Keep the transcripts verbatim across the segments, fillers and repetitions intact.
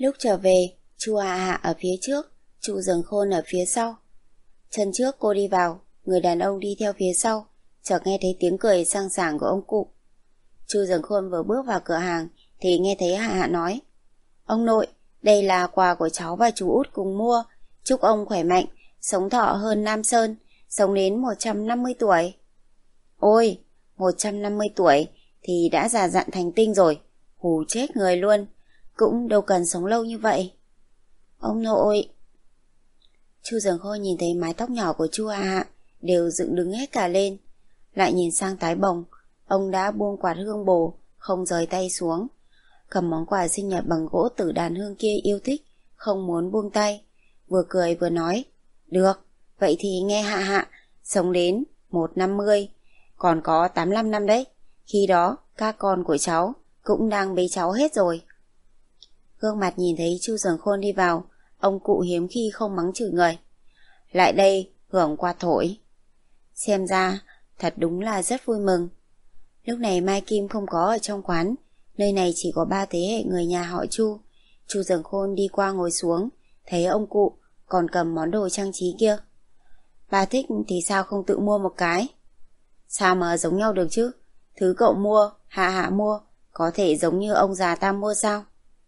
Lúc trở về, Chu Hạ Hạ ở phía trước, Chu Dường Khôn ở phía sau. Chân trước cô đi vào, người đàn ông đi theo phía sau, chợt nghe thấy tiếng cười sang sảng của ông cụ. Chu Dường Khôn vừa bước vào cửa hàng thì nghe thấy Hạ Hạ nói: "Ông nội, đây là quà của cháu và chú út cùng mua, chúc ông khỏe mạnh, sống thọ hơn Nam Sơn, sống đến một trăm năm mươi tuổi." Ôi, một trăm năm mươi tuổi thì đã già dặn thành tinh rồi, hù chết người luôn, cũng đâu cần sống lâu như vậy. Ông nội. Chu Dường Khôn nhìn thấy mái tóc nhỏ của Chu Hạ Hạ đều dựng đứng hết cả lên, lại nhìn sang Tái Bồng, ông đã buông quạt hương bồ, không rời tay xuống, cầm món quà sinh nhật bằng gỗ tử đàn hương kia yêu thích, không muốn buông tay, vừa cười vừa nói: "Được, vậy thì nghe Hạ Hạ, sống đến một năm mươi, còn có tám mươi lăm năm đấy, khi đó các con của cháu cũng đang bế cháu hết rồi." Gương mặt nhìn thấy Chu Dường Khôn đi vào, ông cụ hiếm khi không mắng chửi người: "Lại đây hưởng quạt thổi." Xem ra thật đúng là rất vui mừng. Lúc này Mai Kim không có ở trong quán, nơi này chỉ có ba thế hệ người nhà họ Chu. Chu Dường Khôn đi qua ngồi xuống, thấy ông cụ còn cầm món đồ trang trí kia. "Bà thích thì sao không tự mua một cái?" "Sao mà giống nhau được chứ? Thứ cậu mua, Hạ Hạ mua, có thể giống như ông già ta mua sao?"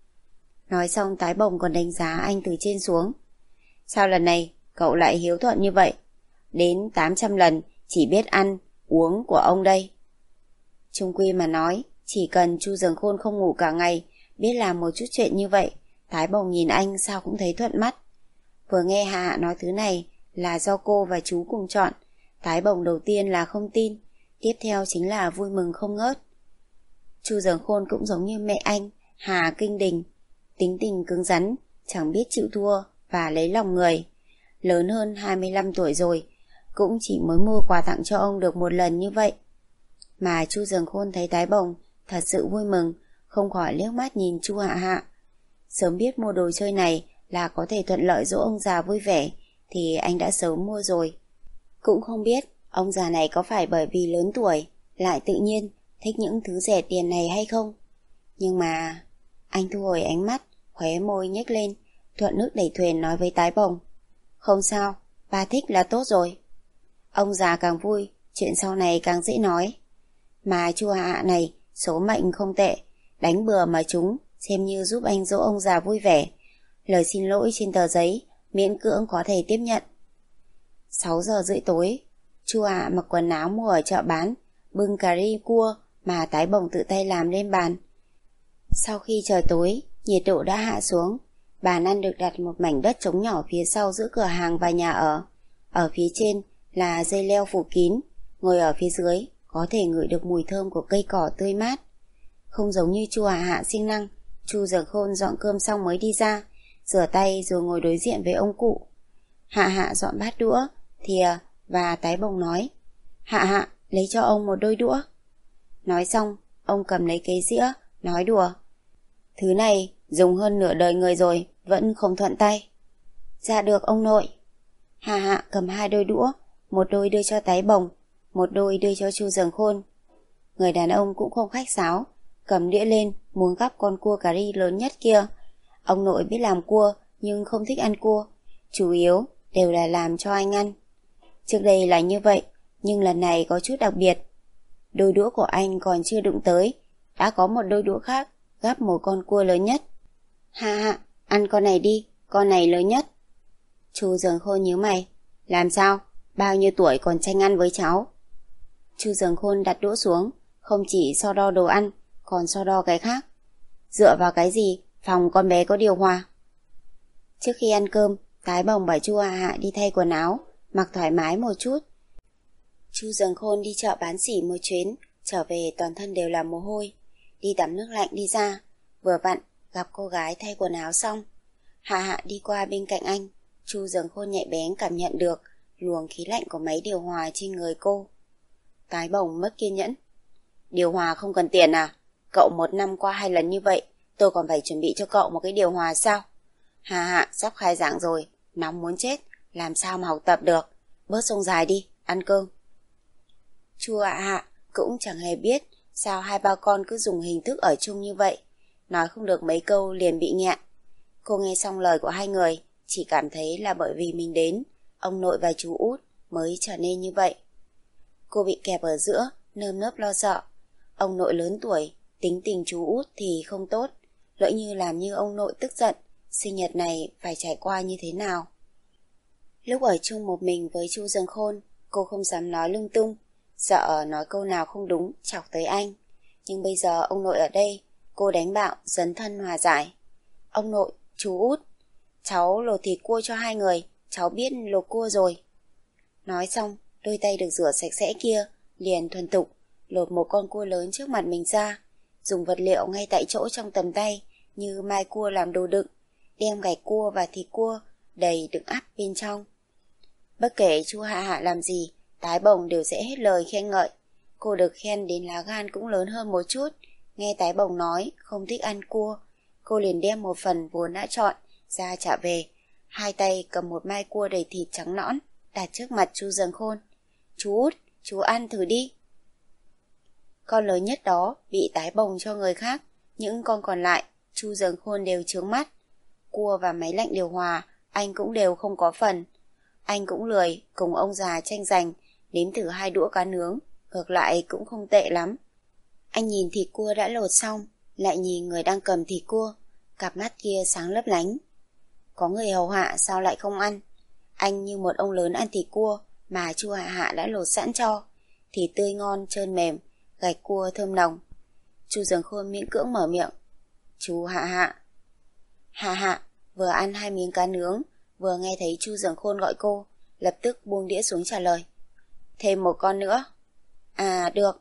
Nói xong Tái Bồng còn đánh giá anh từ trên xuống. "Sao lần này cậu lại hiếu thuận như vậy? Đến tám trăm lần chỉ biết ăn, uống của ông đây." Chung quy mà nói, chỉ cần Chu Dường Khôn không ngủ cả ngày, biết làm một chút chuyện như vậy, Tái Bồng nhìn anh sao cũng thấy thuận mắt. Vừa nghe Hạ Hạ nói thứ này là do cô và chú cùng chọn, Tái Bồng đầu tiên là không tin, tiếp theo chính là vui mừng không ngớt. Chu Dường Khôn cũng giống như mẹ anh, Hà Kinh Đình, tính tình cứng rắn, chẳng biết chịu thua và lấy lòng người. Lớn hơn hai mươi lăm tuổi rồi, cũng chỉ mới mua quà tặng cho ông được một lần như vậy. Mà Chu Dường Khôn thấy Tái Bồng thật sự vui mừng, không khỏi liếc mắt nhìn Chu Hạ Hạ. Sớm biết mua đồ chơi này là có thể thuận lợi dỗ ông già vui vẻ thì anh đã sớm mua rồi. Cũng không biết ông già này có phải bởi vì lớn tuổi lại tự nhiên thích những thứ rẻ tiền này hay không. Nhưng mà anh thu hồi ánh mắt, khóe môi nhếch lên, thuận nước đẩy thuyền nói với Tái Bồng: "Không sao, ba thích là tốt rồi." Ông già càng vui, chuyện sau này càng dễ nói. Mà Chu Hạ Hạ này số mệnh không tệ, đánh bừa mà trúng, xem như giúp anh dỗ ông già vui vẻ. Lời xin lỗi trên tờ giấy miễn cưỡng có thể tiếp nhận. Sáu giờ rưỡi tối, Chu Hạ Hạ mặc quần áo mua ở chợ bán, bưng cà ri cua mà Tái Bồng tự tay làm lên bàn. Sau khi trời tối, nhiệt độ đã hạ xuống, bàn ăn được đặt một mảnh đất trống nhỏ phía sau giữa cửa hàng và nhà ở. Ở phía trên là dây leo phủ kín, ngồi ở phía dưới có thể ngửi được mùi thơm của cây cỏ tươi mát. Không giống như Chu Hạ Hạ siêng năng, Chu Dường Khôn dọn cơm xong mới đi ra, rửa tay rồi ngồi đối diện với ông cụ. Hạ Hạ dọn bát đũa, thìa và Tái Bồng nói: "Hạ Hạ, lấy cho ông một đôi đũa." Nói xong, ông cầm lấy cái dĩa, nói đùa: "Thứ này dùng hơn nửa đời người rồi, vẫn không thuận tay." "Dạ được ông nội." Hạ Hạ cầm hai đôi đũa, một đôi đưa cho Tái Bồng, một đôi đưa cho Chu Dường Khôn. Người đàn ông cũng không khách sáo, cầm đĩa lên muốn gắp con cua cà ri lớn nhất kia. Ông nội biết làm cua nhưng không thích ăn cua, chủ yếu đều là làm cho anh ăn. Trước đây là như vậy, nhưng lần này có chút đặc biệt. Đôi đũa của anh còn chưa đụng tới, đã có một đôi đũa khác gắp một con cua lớn nhất. "Hạ Hạ, ăn con này đi, con này lớn nhất." Chu Dường Khôn nhíu mày: "Làm sao? Bao nhiêu tuổi còn tranh ăn với cháu?" Chu Dường Khôn đặt đũa xuống, không chỉ so đo đồ ăn, còn so đo cái khác. "Dựa vào cái gì phòng con bé có điều hòa?" Trước khi ăn cơm, Tái Bồng bảo Chu Hạ Hạ đi thay quần áo, mặc thoải mái một chút. Chu Dường Khôn đi chợ bán sỉ một chuyến, trở về toàn thân đều là mồ hôi. Đi tắm nước lạnh đi ra, vừa vặn gặp cô gái thay quần áo xong. Hạ Hạ đi qua bên cạnh anh, Chu Dường Khôn nhạy bén cảm nhận được luồng khí lạnh của máy điều hòa trên người cô. Tái Bồng mất kiên nhẫn: "Điều hòa không cần tiền à? Cậu một năm qua hai lần như vậy, tôi còn phải chuẩn bị cho cậu một cái điều hòa sao? Hạ Hạ sắp khai giảng rồi, nóng muốn chết, làm sao mà học tập được, bớt sông dài đi, ăn cơm." Chu Hạ Hạ cũng chẳng hề biết sao hai ba con cứ dùng hình thức ở chung như vậy, nói không được mấy câu liền bị nghẹn. Cô nghe xong lời của hai người, chỉ cảm thấy là bởi vì mình đến, ông nội và chú út mới trở nên như vậy. Cô bị kẹp ở giữa, nơm nớp lo sợ. Ông nội lớn tuổi, tính tình chú út thì không tốt. Lỡ như làm như ông nội tức giận, sinh nhật này phải trải qua như thế nào? Lúc ở chung một mình với Chu Dâng Khôn, cô không dám nói lung tung, sợ nói câu nào không đúng chọc tới anh. Nhưng bây giờ ông nội ở đây, cô đánh bạo dấn thân hòa giải. Ông nội, chú út, cháu lột thịt cua cho hai người, cháu biết lột cua rồi. Nói xong, đôi tay được rửa sạch sẽ kia liền thuần thục lột một con cua lớn trước mặt mình ra, dùng vật liệu ngay tại chỗ trong tầm tay như mai cua làm đồ đựng, đem gạch cua và thịt cua đầy đựng ắp bên trong. Bất kể chú Hạ Hạ làm gì, Tái Bồng đều sẽ hết lời khen ngợi. Cô được khen đến lá gan cũng lớn hơn một chút. Nghe Tái Bồng nói không thích ăn cua, cô liền đem một phần vốn đã chọn ra trả về, hai tay cầm một mai cua đầy thịt trắng nõn đặt trước mặt Chu Dâng Khôn. Chú út, chú ăn thử đi. Con lớn nhất đó bị Tái Bồng cho người khác, những con còn lại Chu Dâng Khôn đều trướng mắt. Cua và máy lạnh điều hòa anh cũng đều không có phần. Anh cũng lười cùng ông già tranh giành nếm thử hai đũa cá nướng, ngược lại cũng không tệ lắm. Anh nhìn thịt cua đã lột xong, lại nhìn người đang cầm thịt cua, cặp mắt kia sáng lấp lánh. Có người hầu hạ sao lại không ăn? Anh như một ông lớn ăn thịt cua mà Chu Hạ Hạ đã lột sẵn cho, thịt tươi ngon trơn mềm, gạch cua thơm nồng. Chu Dâng Khôn miễn cưỡng mở miệng. Chú Hạ Hạ. Hạ Hạ vừa ăn hai miếng cá nướng, vừa nghe thấy Chu Dâng Khôn gọi cô, lập tức buông đĩa xuống trả lời. Thêm một con nữa. À được.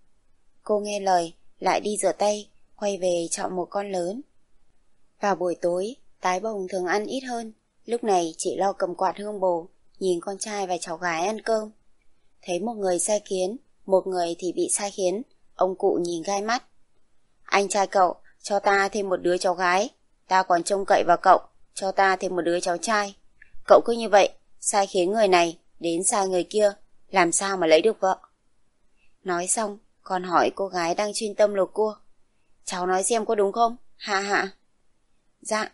Cô nghe lời, lại đi rửa tay, quay về chọn một con lớn. Vào buổi tối, Tái Bồng thường ăn ít hơn, lúc này chỉ lo cầm quạt hương bồ, nhìn con trai và cháu gái ăn cơm. Thấy một người sai khiến, một người thì bị sai khiến, ông cụ nhìn gai mắt. Anh trai cậu, cho ta thêm một đứa cháu gái, ta còn trông cậy vào cậu, cho ta thêm một đứa cháu trai. Cậu cứ như vậy, sai khiến người này, đến sai người kia, làm sao mà lấy được vợ. Nói xong, còn hỏi cô gái đang chuyên tâm lột cua. Cháu nói xem có đúng không, Hạ Hạ? Dạ.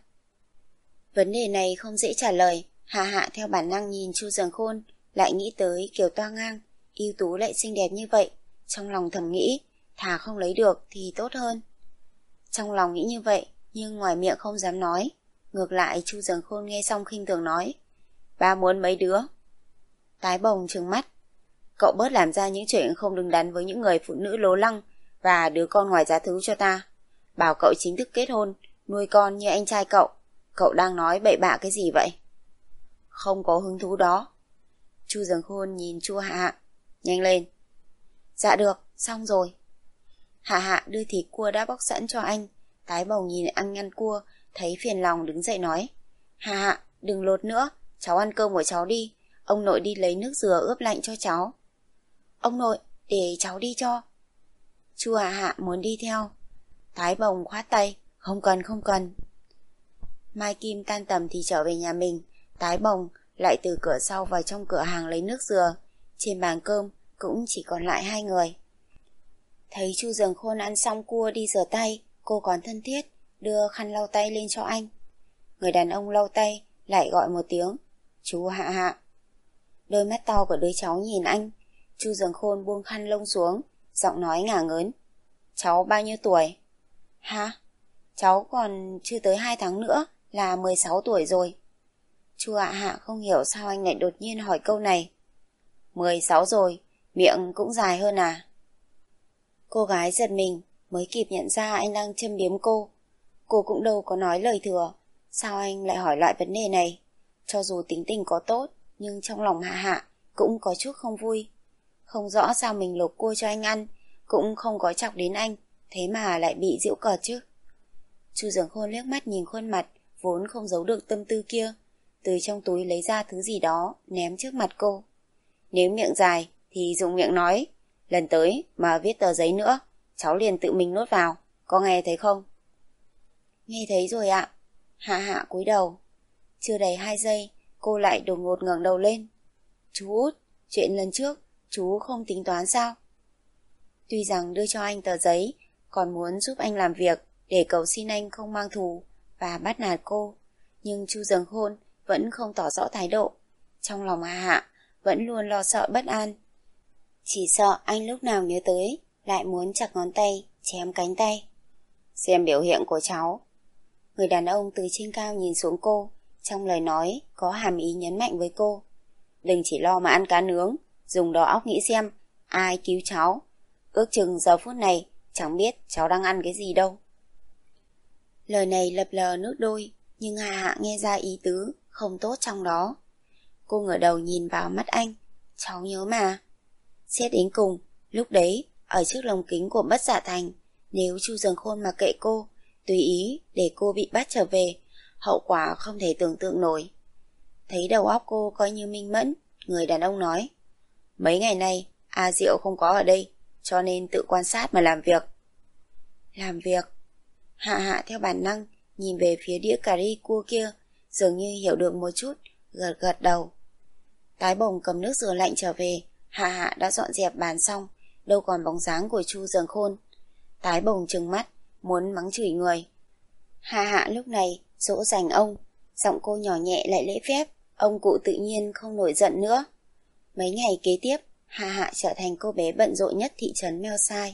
Vấn đề này không dễ trả lời. Hạ Hạ theo bản năng nhìn Chu Dâng Khôn, lại nghĩ tới Kiều Toa Ngang, ưu tú lại xinh đẹp như vậy. Trong lòng thầm nghĩ, thà không lấy được thì tốt hơn. Trong lòng nghĩ như vậy, nhưng ngoài miệng không dám nói. Ngược lại Chu Dâng Khôn nghe xong khinh thường nói. Ba muốn mấy đứa? Tái Bồng trừng mắt. Cậu bớt làm ra những chuyện không đứng đắn với những người phụ nữ lố lăng và đứa con ngoài giá thú cho ta. Bảo cậu chính thức kết hôn, nuôi con như anh trai cậu. Cậu đang nói bậy bạ cái gì vậy? Không có hứng thú đó. Chu Dâng Khôn nhìn Chu Hạ Hạ. Nhanh lên. Dạ được, xong rồi. Hạ Hạ đưa thịt cua đã bóc sẵn cho anh. Tái Bồng nhìn ăn ngăn cua, thấy phiền lòng đứng dậy nói. Hạ Hạ, đừng lột nữa, cháu ăn cơm của cháu đi. Ông nội đi lấy nước dừa ướp lạnh cho cháu. Ông nội, để cháu đi cho. Chu Hạ Hạ muốn đi theo. Tái Bồng khoát tay. Không cần, không cần. Mai Kim tan tầm thì trở về nhà mình. Tái Bồng lại từ cửa sau vào trong cửa hàng lấy nước dừa. Trên bàn cơm cũng chỉ còn lại hai người. Thấy Chu Dâng Khôn ăn xong cua đi rửa tay, cô còn thân thiết đưa khăn lau tay lên cho anh. Người đàn ông lau tay lại gọi một tiếng. Chú Hạ Hạ. Đôi mắt to của đứa cháu nhìn anh. Chu Dâng Khôn buông khăn lông xuống, giọng nói ngả ngớn. Cháu bao nhiêu tuổi? Hả? Cháu còn chưa tới hai tháng nữa là mười sáu tuổi rồi. Chu Hạ Hạ không hiểu sao anh lại đột nhiên hỏi câu này. mười sáu rồi, miệng cũng dài hơn à? Cô gái giật mình, mới kịp nhận ra anh đang châm biếm cô. Cô cũng đâu có nói lời thừa, sao anh lại hỏi loại vấn đề này? Cho dù tính tình có tốt, nhưng trong lòng Hạ Hạ cũng có chút không vui. Không rõ sao mình lột cua cho anh ăn, cũng không có chọc đến anh, thế mà lại bị giễu cợt chứ. Chu Dâng Khôn liếc mắt nhìn khuôn mặt vốn không giấu được tâm tư kia, từ trong túi lấy ra thứ gì đó ném trước mặt cô. Nếu miệng dài thì dùng miệng nói, lần tới mà viết tờ giấy nữa, cháu liền tự mình nốt vào, có nghe thấy không? Nghe thấy rồi ạ. Hạ Hạ cúi đầu. Chưa đầy hai giây, cô lại đột ngột ngẩng đầu lên. Chú út, chuyện lần trước chú không tính toán sao? Tuy rằng đưa cho anh tờ giấy, còn muốn giúp anh làm việc để cầu xin anh không mang thù và bắt nạt cô, Nhưng Chu Dần Khôn vẫn không tỏ rõ thái độ. Trong lòng Hạ Hạ vẫn luôn lo sợ bất an. Chỉ sợ anh lúc nào nhớ tới lại muốn chặt ngón tay, chém cánh tay. Xem biểu hiện của cháu. Người đàn ông từ trên cao nhìn xuống cô, trong lời nói có hàm ý nhấn mạnh với cô. Đừng chỉ lo mà ăn cá nướng, dùng đầu óc nghĩ xem ai cứu cháu. Ước chừng giờ phút này chẳng biết cháu đang ăn cái gì đâu. Lời này lập lờ nước đôi, nhưng Hạ Hạ nghe ra ý tứ không tốt trong đó. Cô ngửa đầu nhìn vào mắt anh. Cháu nhớ mà. Xét đến cùng, lúc đấy ở trước lồng kính của Bất Dạ Thành, nếu Chu Dần Khôn mà kệ cô, tùy ý để cô bị bắt trở về, hậu quả không thể tưởng tượng nổi. Thấy đầu óc cô coi như minh mẫn, người đàn ông nói, mấy ngày nay A Diệu không có ở đây, cho nên tự quan sát mà làm việc. Làm việc? Hạ Hạ theo bản năng nhìn về phía đĩa cà ri cua kia, dường như hiểu được một chút, gật gật đầu. Tái Bồng cầm nước rửa lạnh trở về, Hạ Hạ đã dọn dẹp bàn xong, đâu còn bóng dáng của Chu Dần Khôn. Tái Bồng trừng mắt, muốn mắng chửi người. Hạ Hạ lúc này dỗ dành ông, giọng cô nhỏ nhẹ lại lễ phép, ông cụ tự nhiên không nổi giận nữa. Mấy ngày kế tiếp, Hạ Hạ trở thành cô bé bận rộn nhất thị trấn Meo Sai.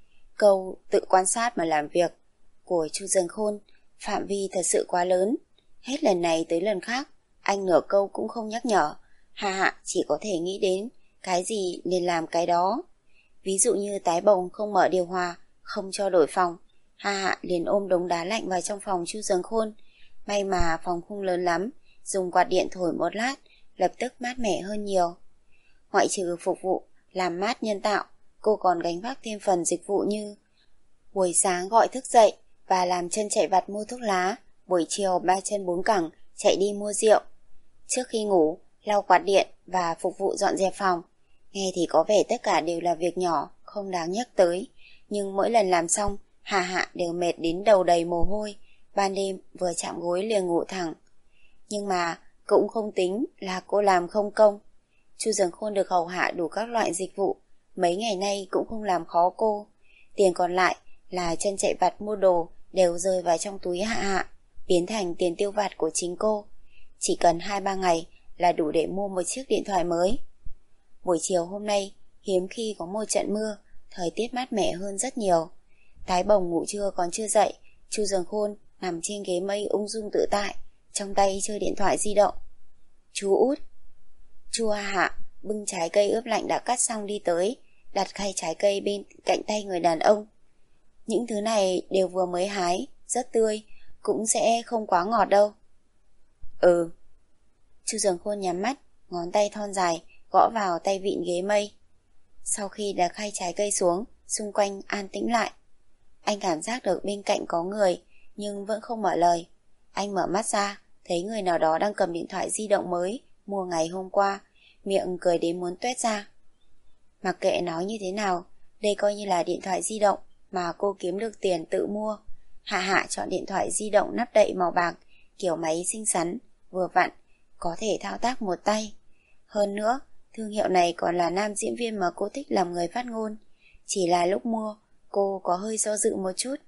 Câu tự quan sát mà làm việc của Chu Dần Khôn phạm vi thật sự quá lớn. Hết lần này tới lần khác, anh nửa câu cũng không nhắc nhở. Hạ Hạ chỉ có thể nghĩ đến cái gì nên làm cái đó. Ví dụ như Tái Bồng không mở điều hòa, không cho đổi phòng, Hạ Hạ liền ôm đống đá lạnh vào trong phòng Chu Dần Khôn. May mà phòng không lớn lắm, dùng quạt điện thổi một lát, lập tức mát mẻ hơn nhiều. Ngoại trừ phục vụ làm mát nhân tạo, cô còn gánh vác thêm phần dịch vụ như buổi sáng gọi thức dậy và làm chân chạy vặt mua thuốc lá, buổi chiều ba chân bốn cẳng chạy đi mua rượu. Trước khi ngủ, lau quạt điện và phục vụ dọn dẹp phòng. Nghe thì có vẻ tất cả đều là việc nhỏ, không đáng nhắc tới, nhưng mỗi lần làm xong, Hạ Hạ đều mệt đến đầu đầy mồ hôi, ban đêm vừa chạm gối liền ngủ thẳng. Nhưng mà cũng không tính là cô làm không công. Chu Dần Khôn được hầu hạ đủ các loại dịch vụ, mấy ngày nay cũng không làm khó cô. Tiền còn lại là chân chạy vặt mua đồ đều rơi vào trong túi Hạ Hạ, biến thành tiền tiêu vặt của chính cô. Chỉ cần hai ba ngày là đủ để mua một chiếc điện thoại mới. Buổi chiều hôm nay hiếm khi có một trận mưa, thời tiết mát mẻ hơn rất nhiều. Tái Bồng ngủ trưa còn chưa dậy, Chu Dần Khôn nằm trên ghế mây ung dung tự tại, trong tay chơi điện thoại di động. Chú út. Chu Hạ Hạ bưng trái cây ướp lạnh đã cắt xong đi tới, đặt khay trái cây bên cạnh tay người đàn ông. Những thứ này đều vừa mới hái, rất tươi, cũng sẽ không quá ngọt đâu. Ừ. Chu Dần Khôn nhắm mắt, ngón tay thon dài gõ vào tay vịn ghế mây. Sau khi đặt khay trái cây xuống, xung quanh an tĩnh lại. Anh cảm giác được bên cạnh có người, nhưng vẫn không mở lời. Anh mở mắt ra, thấy người nào đó đang cầm điện thoại di động mới mua ngày hôm qua, miệng cười đến muốn tuét ra. Mặc kệ nói như thế nào, đây coi như là điện thoại di động mà cô kiếm được tiền tự mua. Hạ Hạ chọn điện thoại di động nắp đậy màu bạc, kiểu máy xinh xắn, vừa vặn, có thể thao tác một tay. Hơn nữa, thương hiệu này còn là nam diễn viên mà cô thích làm người phát ngôn. Chỉ là lúc mua, cô có hơi do dự một chút.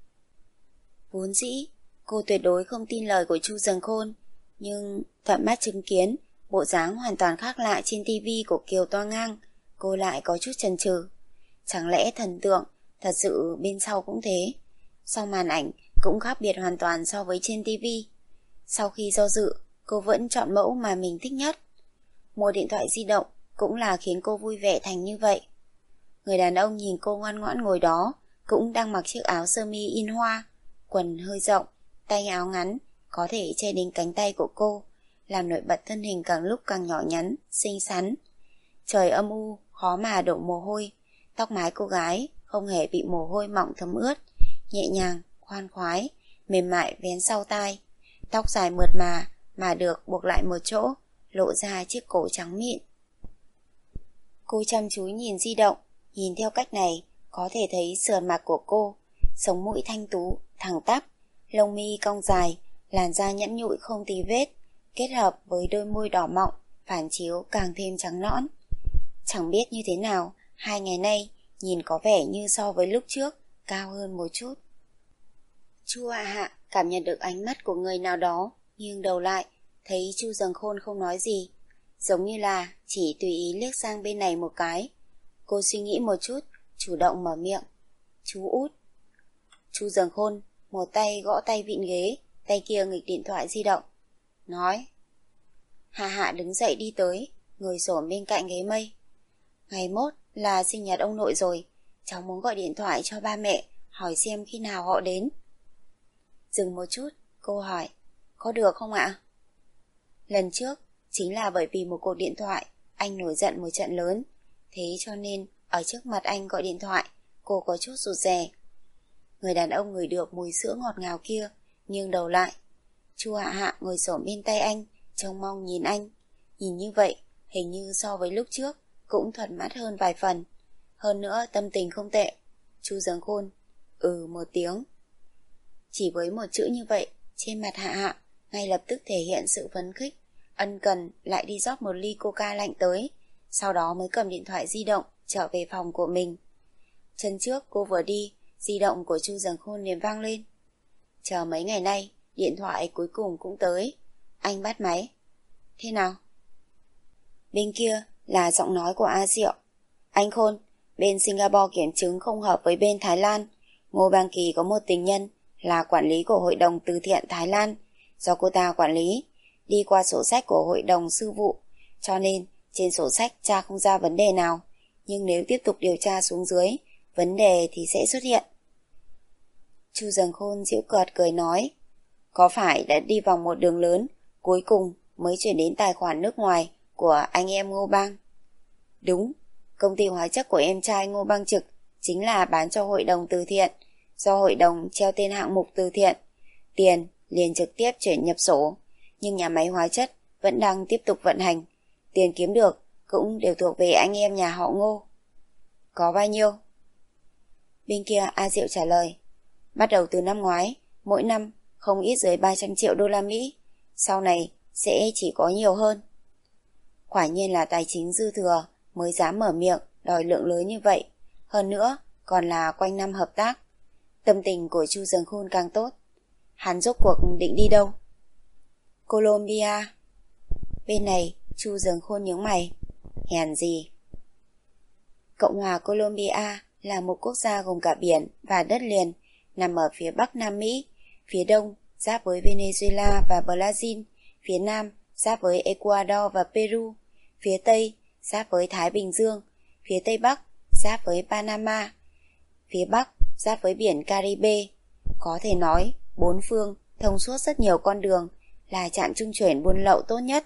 Vốn dĩ, cô tuyệt đối không tin lời của Chu Dần Khôn, nhưng tận mắt chứng kiến bộ dáng hoàn toàn khác lạ trên tivi của Kiều Toa Ngang, cô lại có chút chần chừ. Chẳng lẽ thần tượng thật sự bên sau cũng thế? Sau màn ảnh cũng khác biệt hoàn toàn so với trên tivi. Sau khi do dự, cô vẫn chọn mẫu mà mình thích nhất. Mua điện thoại di động cũng là khiến cô vui vẻ thành như vậy. Người đàn ông nhìn cô ngoan ngoãn ngồi đó, cũng đang mặc chiếc áo sơ mi in hoa, quần hơi rộng, tay áo ngắn, có thể che đến cánh tay của cô, làm nổi bật thân hình càng lúc càng nhỏ nhắn, xinh xắn. Trời âm u, khó mà đổ mồ hôi, tóc mái cô gái không hề bị mồ hôi mỏng thấm ướt, nhẹ nhàng, khoan khoái, mềm mại vén sau tai. Tóc dài mượt mà, mà được buộc lại một chỗ, lộ ra chiếc cổ trắng mịn. Cô chăm chú nhìn di động, nhìn theo cách này, có thể thấy sườn mặt của cô, sống mũi thanh tú, thẳng tắp, lông mi cong dài, làn da nhẵn nhụi không tì vết, kết hợp với đôi môi đỏ mọng, phản chiếu càng thêm trắng nõn. Chẳng biết như thế nào, hai ngày nay nhìn có vẻ như so với lúc trước, cao hơn một chút. Chu Hạ Hạ cảm nhận được ánh mắt của người nào đó Nhưng đầu lại, thấy Chu Dần Khôn không nói gì, giống như là chỉ tùy ý liếc sang bên này một cái. Cô suy nghĩ một chút, chủ động mở miệng. Chú út. Chu Dần Khôn một tay gõ tay vịn ghế, tay kia nghịch điện thoại di động. Nói. Hạ Hạ đứng dậy đi tới, ngồi xổm bên cạnh ghế mây. Ngày mốt là sinh nhật ông nội rồi, cháu muốn gọi điện thoại cho ba mẹ, hỏi xem khi nào họ đến. Dừng một chút, cô hỏi, có được không ạ? Lần trước, chính là bởi vì một cuộc điện thoại, anh nổi giận một trận lớn. Thế cho nên, ở trước mặt anh gọi điện thoại, cô có chút rụt rè. Người đàn ông ngửi được mùi sữa ngọt ngào kia, nhưng đầu lại. Chu Hạ Hạ ngồi xổm bên tay anh, trông mong nhìn anh. Nhìn như vậy, hình như so với lúc trước, cũng thuận mắt hơn vài phần. Hơn nữa tâm tình không tệ. Chu Dần Khôn ừ một tiếng. Chỉ với một chữ như vậy, trên mặt Hạ Hạ ngay lập tức thể hiện sự phấn khích, ân cần lại đi rót một ly coca lạnh tới, sau đó mới cầm điện thoại di động trở về phòng của mình. Chân trước cô vừa đi, di động của Chu Dần Khôn liền vang lên. Chờ mấy ngày nay, điện thoại cuối cùng cũng tới. Anh bắt máy. Thế nào? Bên kia là giọng nói của A Diệu. Anh Khôn, bên Singapore kiểm chứng không hợp với bên Thái Lan. Ngô Bang Kỳ có một tình nhân là quản lý của Hội đồng Từ thiện Thái Lan, do cô ta quản lý, đi qua sổ sách của Hội đồng Sư vụ, cho nên trên sổ sách tra không ra vấn đề nào, nhưng nếu tiếp tục điều tra xuống dưới, vấn đề thì sẽ xuất hiện. Chu Dần Khôn giễu cợt cười nói, có phải đã đi vòng một đường lớn, cuối cùng mới chuyển đến tài khoản nước ngoài của anh em Ngô Bang? Đúng, công ty hóa chất của em trai Ngô Bang Trực chính là bán cho Hội đồng Từ thiện, do Hội đồng treo tên hạng mục từ thiện, tiền liền trực tiếp chuyển nhập sổ, nhưng nhà máy hóa chất vẫn đang tiếp tục vận hành, tiền kiếm được cũng đều thuộc về anh em nhà họ Ngô. Có bao nhiêu? Bên kia A Diệu trả lời, bắt đầu từ năm ngoái, mỗi năm không ít dưới ba trăm triệu đô la Mỹ, sau này sẽ chỉ có nhiều hơn. Quả nhiên là tài chính dư thừa mới dám mở miệng đòi lượng lớn như vậy, hơn nữa còn là quanh năm hợp tác. Tâm tình của Chu Dần Khôn càng tốt. Hắn rốt cuộc định đi đâu? Colombia. Bên này Chu Dần Khôn nhướng mày. Hèn gì? Cộng hòa Colombia là một quốc gia gồm cả biển và đất liền, nằm ở phía bắc Nam Mỹ, phía đông giáp với Venezuela và Brazil, phía nam giáp với Ecuador và Peru, phía tây giáp với Thái Bình Dương, phía tây bắc giáp với Panama, phía bắc giáp với biển Caribe. Có thể nói, bốn phương thông suốt rất nhiều con đường, là trạm trung chuyển buôn lậu tốt nhất.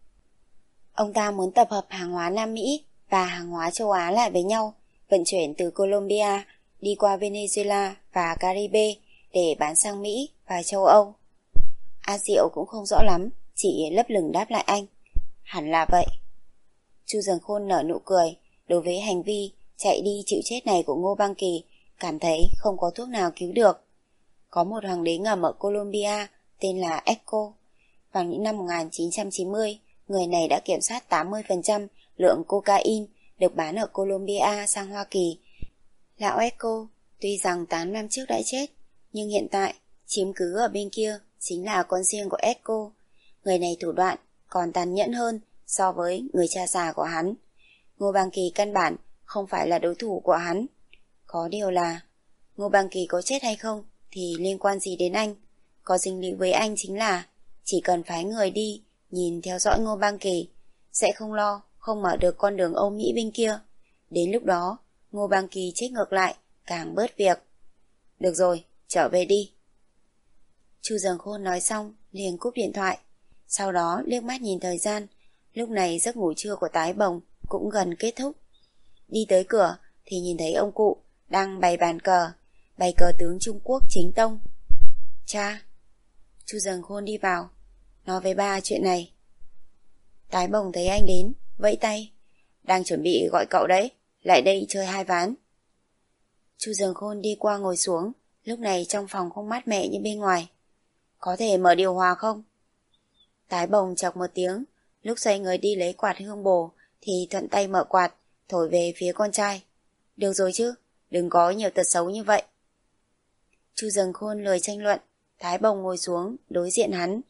Ông ta muốn tập hợp hàng hóa Nam Mỹ và hàng hóa châu Á lại với nhau, vận chuyển từ Colombia đi qua Venezuela và Caribe để bán sang Mỹ và châu Âu. A Diệu cũng không rõ lắm, chỉ lấp lửng đáp lại anh. Hẳn là vậy. Chu Dần Khôn nở nụ cười, đối với hành vi chạy đi chịu chết này của Ngô Bang Kỳ, cảm thấy không có thuốc nào cứu được. Có một hoàng đế ngầm ở Colombia tên là Eco. Vào những năm một nghìn chín trăm chín mươi, người này đã kiểm soát tám mươi phần trăm lượng cocaine được bán ở Colombia sang Hoa Kỳ. Lão Eco tuy rằng tám năm trước đã chết, nhưng hiện tại chiếm cứ ở bên kia chính là con riêng của Eco. Người này thủ đoạn còn tàn nhẫn hơn so với người cha già của hắn. Ngô Bang Kỳ căn bản không phải là đối thủ của hắn. Có điều là Ngô Bang Kỳ có chết hay không thì liên quan gì đến anh. Có dính líu với anh chính là chỉ cần phái người đi nhìn theo dõi Ngô Bang Kỳ, sẽ không lo không mở được con đường Âu Mỹ bên kia. Đến lúc đó Ngô Bang Kỳ chết ngược lại, càng bớt việc. Được rồi, trở về đi. Chu Dần Khôn nói xong liền cúp điện thoại. Sau đó liếc mắt nhìn thời gian, lúc này giấc ngủ trưa của Tái Bồng cũng gần kết thúc. Đi tới cửa thì nhìn thấy ông cụ đang bày bàn cờ, bày cờ tướng Trung Quốc chính tông. Cha. Chu Dần Khôn đi vào, nói với ba chuyện này. Tái Bồng thấy anh đến, vẫy tay. Đang chuẩn bị gọi cậu đấy, lại đây chơi hai ván. Chu Dần Khôn đi qua ngồi xuống, lúc này trong phòng không mát mẻ như bên ngoài. Có thể mở điều hòa không? Tái Bồng chọc một tiếng, lúc xoay người đi lấy quạt hương bồ thì thuận tay mở quạt, thổi về phía con trai. Được rồi chứ, đừng có nhiều tật xấu như vậy. Chu Dần Khôn lười tranh luận, Thái Bồng ngồi xuống đối diện hắn,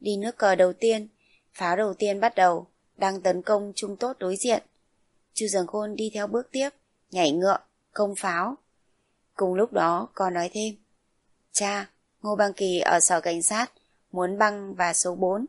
đi nước cờ đầu tiên, pháo đầu tiên bắt đầu, đang tấn công trung tốt đối diện. Chu Dần Khôn đi theo bước tiếp, nhảy ngựa, công pháo. Cùng lúc đó còn nói thêm, cha, Ngô Băng Kỳ ở sở cảnh sát, muốn băng và số bốn.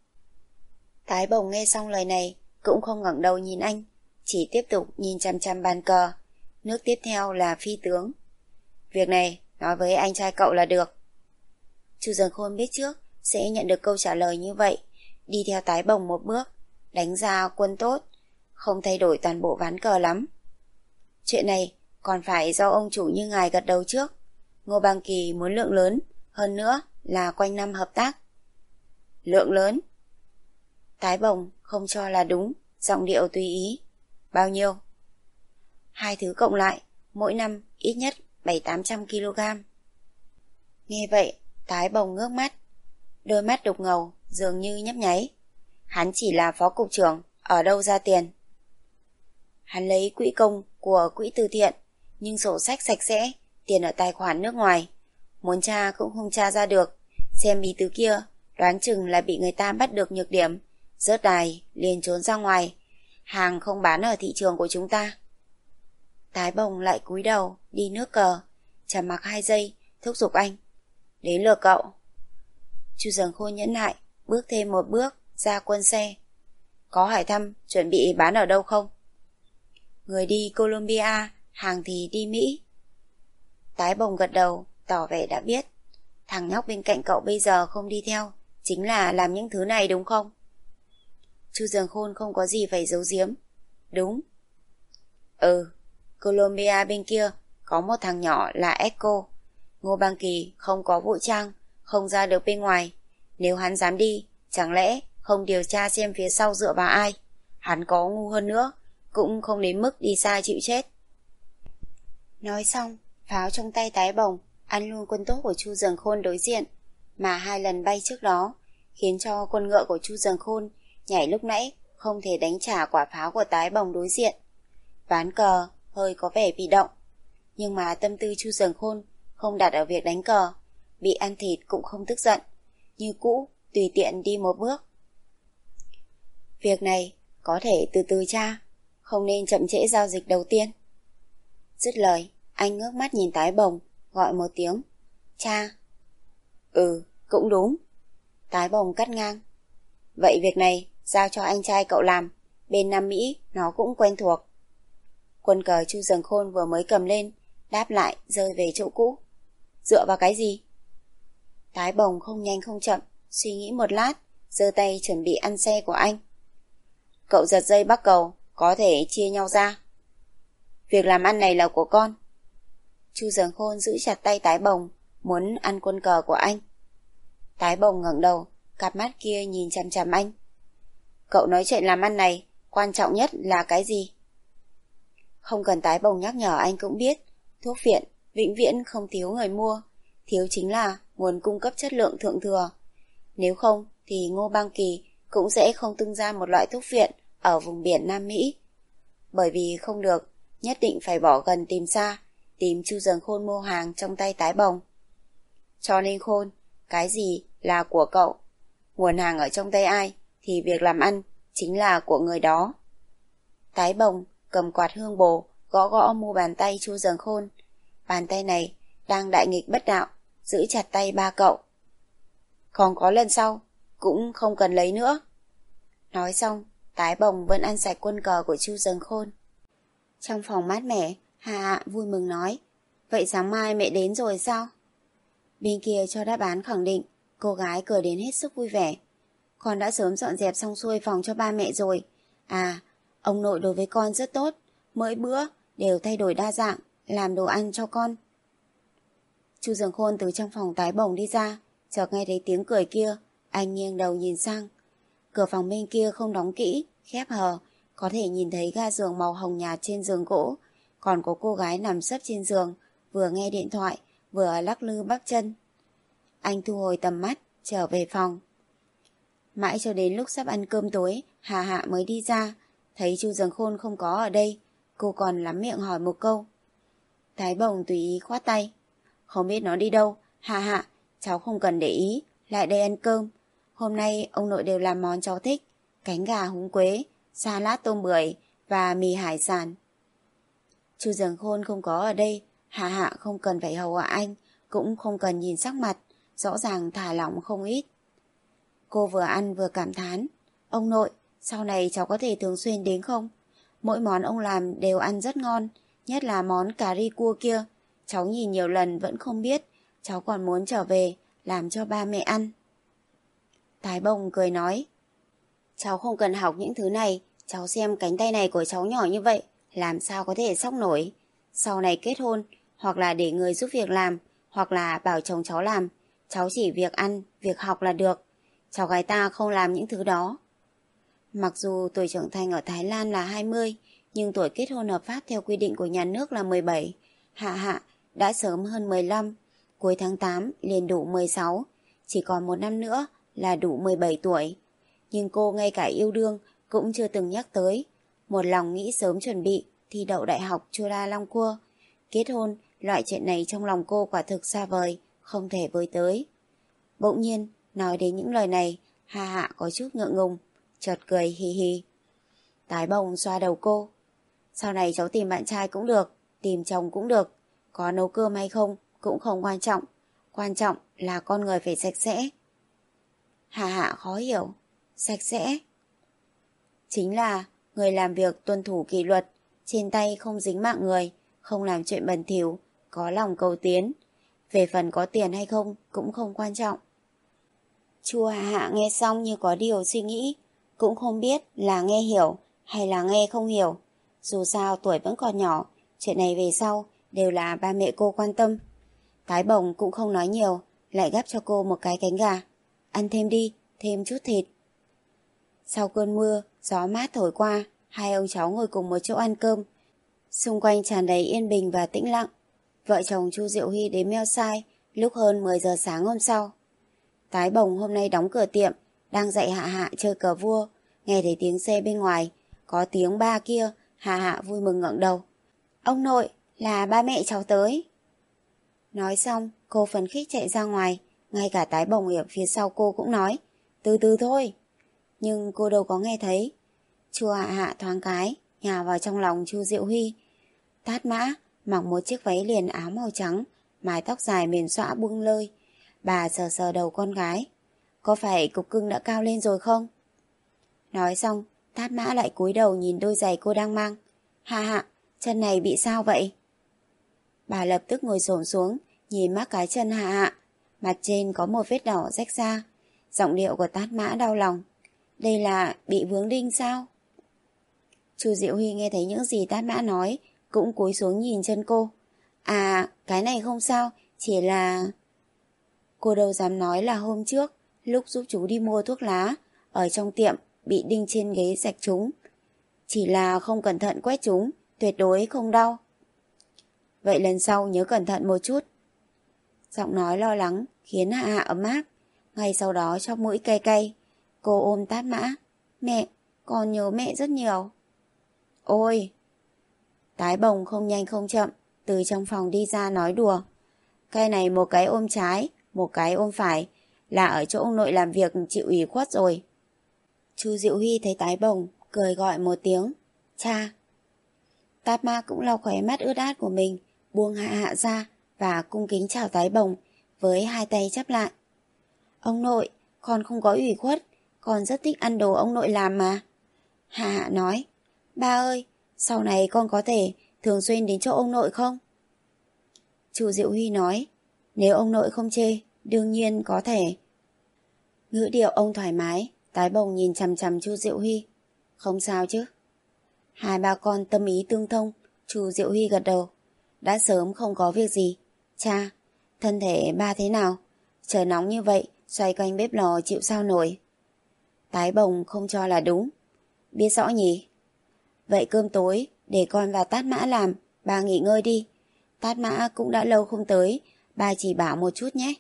Tái Bồng nghe xong lời này, cũng không ngẩng đầu nhìn anh, chỉ tiếp tục nhìn chằm chằm bàn cờ. Nước tiếp theo là phi tướng. Việc này nói với anh trai cậu là được. Chu Dần Khôn biết trước sẽ nhận được câu trả lời như vậy, đi theo Tái Bồng một bước, đánh ra quân tốt, không thay đổi toàn bộ ván cờ lắm. Chuyện này còn phải do ông chủ như ngài gật đầu trước. Ngô Băng Kỳ muốn lượng lớn, hơn nữa là quanh năm hợp tác. Lượng lớn? Tái Bồng không cho là đúng, giọng điệu tùy ý. Bao nhiêu? Hai thứ cộng lại, mỗi năm ít nhất bảy tám trăm ki lô gam. Nghe vậy, Tái Bồng ngước mắt, đôi mắt đục ngầu dường như nhấp nháy. Hắn chỉ là phó cục trưởng, ở đâu ra tiền? Hắn lấy quỹ công của quỹ từ thiện, nhưng sổ sách sạch sẽ, tiền ở tài khoản nước ngoài. Muốn tra cũng không tra ra được. Xem bí tứ kia, đoán chừng là bị người ta bắt được nhược điểm, rớt đài, liền trốn ra ngoài. Hàng không bán ở thị trường của chúng ta. Tái Bồng lại cúi đầu, đi nước cờ, trầm mặc hai giây, thúc giục anh. Đến lượt cậu. Chu Dần Khôn nhẫn nại, bước thêm một bước, ra quân xe. Có hỏi thăm, chuẩn bị bán ở đâu không? Người đi Colombia, hàng thì đi Mỹ. Tái Bồng gật đầu, tỏ vẻ đã biết. Thằng nhóc bên cạnh cậu bây giờ không đi theo, chính là làm những thứ này đúng không? Chu Dần Khôn không có gì phải giấu giếm. Đúng. Ừ, Colombia bên kia có một thằng nhỏ là Echo. Ngô Băng Kỳ không có vũ trang, không ra được bên ngoài. Nếu hắn dám đi, chẳng lẽ không điều tra xem phía sau dựa vào ai? Hắn có ngu hơn nữa, cũng không đến mức đi xa chịu chết. Nói xong, pháo trong tay Tái Bồng ăn luôn quân tốt của Chu Dần Khôn đối diện, mà hai lần bay trước đó khiến cho quân ngựa của Chu Dần Khôn nhảy lúc nãy không thể đánh trả quả pháo của Tái Bồng đối diện. Ván cờ hơi có vẻ bị động, nhưng mà tâm tư Chu Dần Khôn không đặt ở việc đánh cờ, bị ăn thịt cũng không tức giận, như cũ tùy tiện đi một bước. Việc này có thể từ từ tra, không nên chậm trễ giao dịch đầu tiên. Dứt lời, anh ngước mắt nhìn Tái Bồng, gọi một tiếng. Cha. Ừ, cũng đúng. Tái Bồng cắt ngang. Vậy việc này giao cho anh trai cậu làm, bên Nam Mỹ nó cũng quen thuộc. Quân cờ Chu Dần Khôn vừa mới cầm lên, đáp lại rơi về chỗ cũ. Dựa vào cái gì? Tái Bồng không nhanh không chậm, suy nghĩ một lát, giơ tay chuẩn bị ăn xe của anh. Cậu giật dây bắc cầu, có thể chia nhau ra. Việc làm ăn này là của con. Chu Dần Khôn giữ chặt tay Tái Bồng, muốn ăn quân cờ của anh. Tái Bồng ngẩng đầu, cặp mắt kia nhìn chằm chằm anh. Cậu nói chuyện làm ăn này, quan trọng nhất là cái gì? Không cần Tái Bồng nhắc nhở anh cũng biết, thuốc viện vĩnh viễn không thiếu người mua, thiếu chính là nguồn cung cấp chất lượng thượng thừa. Nếu không thì Ngô Băng Kỳ cũng sẽ không tung ra một loại thuốc viện ở vùng biển Nam Mỹ. Bởi vì không được, nhất định phải bỏ gần tìm xa, tìm Chu Dần Khôn mua hàng trong tay Tái Bồng. Cho nên Khôn, cái gì là của cậu? Nguồn hàng ở trong tay ai thì việc làm ăn chính là của người đó. Tái Bồng cầm quạt hương bồ, gõ gõ mu bàn tay Chu Dần Khôn. Bàn tay này đang đại nghịch bất đạo, giữ chặt tay ba cậu. Còn có lần sau, cũng không cần lấy nữa. Nói xong, Tái Bồng vẫn ăn sạch quân cờ của Chu Dần Khôn. Trong phòng mát mẻ, Hà Hạ vui mừng nói, vậy sáng mai mẹ đến rồi sao? Bên kia cho đáp án khẳng định, cô gái cười đến hết sức vui vẻ. Con đã sớm dọn dẹp xong xuôi phòng cho ba mẹ rồi. À, ông nội đối với con rất tốt, mỗi bữa đều thay đổi đa dạng, làm đồ ăn cho con. Chu Dần Khôn từ trong phòng Tái Bồng đi ra, chợt nghe thấy tiếng cười kia, anh nghiêng đầu nhìn sang. Cửa phòng bên kia không đóng kỹ, khép hờ, có thể nhìn thấy ga giường màu hồng nhạt trên giường gỗ, còn có cô gái nằm sấp trên giường, vừa nghe điện thoại, vừa lắc lư bắp chân. Anh thu hồi tầm mắt, trở về phòng. Mãi cho đến lúc sắp ăn cơm tối, Hà Hạ mới đi ra, thấy Chu Dần Khôn không có ở đây, cô còn lắm miệng hỏi một câu. Tái Bồng tùy ý khoát tay. Không biết nó đi đâu, Hạ Hạ, cháu không cần để ý, lại đây ăn cơm. Hôm nay ông nội đều làm món cháu thích, cánh gà húng quế, salad tôm bưởi và mì hải sản. Chu Dường Khôn không có ở đây, Hạ Hạ không cần phải hầu hạ anh, cũng không cần nhìn sắc mặt, rõ ràng thả lỏng không ít. Cô vừa ăn vừa cảm thán, ông nội, sau này cháu có thể thường xuyên đến không? Mỗi món ông làm đều ăn rất ngon, nhất là món cà ri cua kia. Cháu nhìn nhiều lần vẫn không biết, cháu còn muốn trở về, làm cho ba mẹ ăn. Thái Bồng cười nói, cháu không cần học những thứ này, cháu xem cánh tay này của cháu nhỏ như vậy, làm sao có thể xốc nổi. Sau này kết hôn, hoặc là để người giúp việc làm, hoặc là bảo chồng cháu làm, cháu chỉ việc ăn, việc học là được. Cháu gái ta không làm những thứ đó. Mặc dù tuổi trưởng thành ở Thái Lan là hai mươi, nhưng tuổi kết hôn hợp pháp theo quy định của nhà nước là mười bảy. Hạ Hạ đã sớm hơn mười lăm, cuối tháng tám liền đủ mười sáu, chỉ còn một năm nữa là đủ mười bảy tuổi. Nhưng cô ngay cả yêu đương cũng chưa từng nhắc tới, một lòng nghĩ sớm chuẩn bị thi đậu đại học Chula Long Cua. Kết hôn, loại chuyện này trong lòng cô quả thực xa vời, không thể với tới. Bỗng nhiên, nói đến những lời này, Hạ Hạ có chút ngượng ngùng, chợt cười hì hì. Tái Bồng xoa đầu cô. Sau này cháu tìm bạn trai cũng được, tìm chồng cũng được, có nấu cơm hay không cũng không quan trọng, quan trọng là con người phải sạch sẽ. Hạ Hạ khó hiểu, sạch sẽ. Chính là người làm việc tuân thủ kỷ luật, trên tay không dính mạng người, không làm chuyện bẩn thỉu, có lòng cầu tiến. Về phần có tiền hay không cũng không quan trọng. Chu Hạ Hạ nghe xong như có điều suy nghĩ, cũng không biết là nghe hiểu hay là nghe không hiểu. Dù sao tuổi vẫn còn nhỏ, chuyện này về sau đều là ba mẹ cô quan tâm. Tái Bồng cũng không nói nhiều, lại gắp cho cô một cái cánh gà. Ăn thêm đi, thêm chút thịt. Sau cơn mưa, gió mát thổi qua, hai ông cháu ngồi cùng một chỗ ăn cơm. Xung quanh tràn đầy yên bình và tĩnh lặng. Vợ chồng Chu Diệu Huy đến Mel Sai lúc hơn mười giờ sáng hôm sau. Tái Bồng hôm nay đóng cửa tiệm, đang dạy Hạ Hạ chơi cờ vua. Nghe thấy tiếng xe bên ngoài, có tiếng ba kia, Hạ Hạ vui mừng ngẩng đầu. Ông nội, là ba mẹ cháu tới. Nói xong, cô phấn khích chạy ra ngoài, ngay cả Tái Bồng ở phía sau cô cũng nói, từ từ thôi. Nhưng cô đâu có nghe thấy. Chu Hạ Hạ thoáng cái, nhào vào trong lòng Chu Diệu Huy. Tát Mã mặc một chiếc váy liền áo màu trắng, mái tóc dài mềm xõa buông lơi. Bà sờ sờ đầu con gái. Có phải cục cưng đã cao lên rồi không? Nói xong, Tát Mã lại cúi đầu nhìn đôi giày cô đang mang. Hạ Hạ, chân này bị sao vậy? Bà lập tức ngồi xổm xuống, nhìn mắt cái chân Hạ Hạ. Mặt trên có một vết đỏ rách ra. Giọng điệu của Tát Mã đau lòng. Đây là bị vướng đinh sao? Chu Diệu Huy nghe thấy những gì Tát Mã nói, cũng cúi xuống nhìn chân cô. À, cái này không sao, chỉ là... Cô đâu dám nói là hôm trước, lúc giúp chú đi mua thuốc lá, ở trong tiệm bị đinh trên ghế rạch trúng. Chỉ là không cẩn thận quét trúng, tuyệt đối không đau. Vậy lần sau nhớ cẩn thận một chút. Giọng nói lo lắng khiến Hạ Hạ ấm áp. Ngay sau đó chóp mũi cay cay. Cô ôm Tát Mã. Mẹ, con nhớ mẹ rất nhiều. Ôi! Tái Bồng không nhanh không chậm, từ trong phòng đi ra nói đùa. Cái này một cái ôm trái, một cái ôm phải, là ở chỗ ông nội làm việc chịu ủy khuất rồi. Chu Diệu Huy thấy Tái Bồng, cười gọi một tiếng. Cha! Tát Mã cũng lau khóe mắt ướt át của mình, buông Hạ Hạ ra và cung kính chào Tái Bồng với hai tay chắp lại. Ông nội, con không có ủy khuất, con rất thích ăn đồ ông nội làm mà. Hạ Hạ nói, ba ơi, sau này con có thể thường xuyên đến chỗ ông nội không? Chu Diệu Huy nói, nếu ông nội không chê, đương nhiên có thể. Ngữ điệu ông thoải mái, Tái Bồng nhìn chằm chằm Chu Diệu Huy. Không sao chứ? Hai ba con tâm ý tương thông, Chu Diệu Huy gật đầu. Đã sớm không có việc gì. Cha, thân thể ba thế nào? Trời nóng như vậy, xoay quanh bếp lò chịu sao nổi? Tái Bồng không cho là đúng. Biết rõ nhỉ? Vậy cơm tối, để con và Tát Mã làm, ba nghỉ ngơi đi. Tát Mã cũng đã lâu không tới, ba chỉ bảo một chút nhé.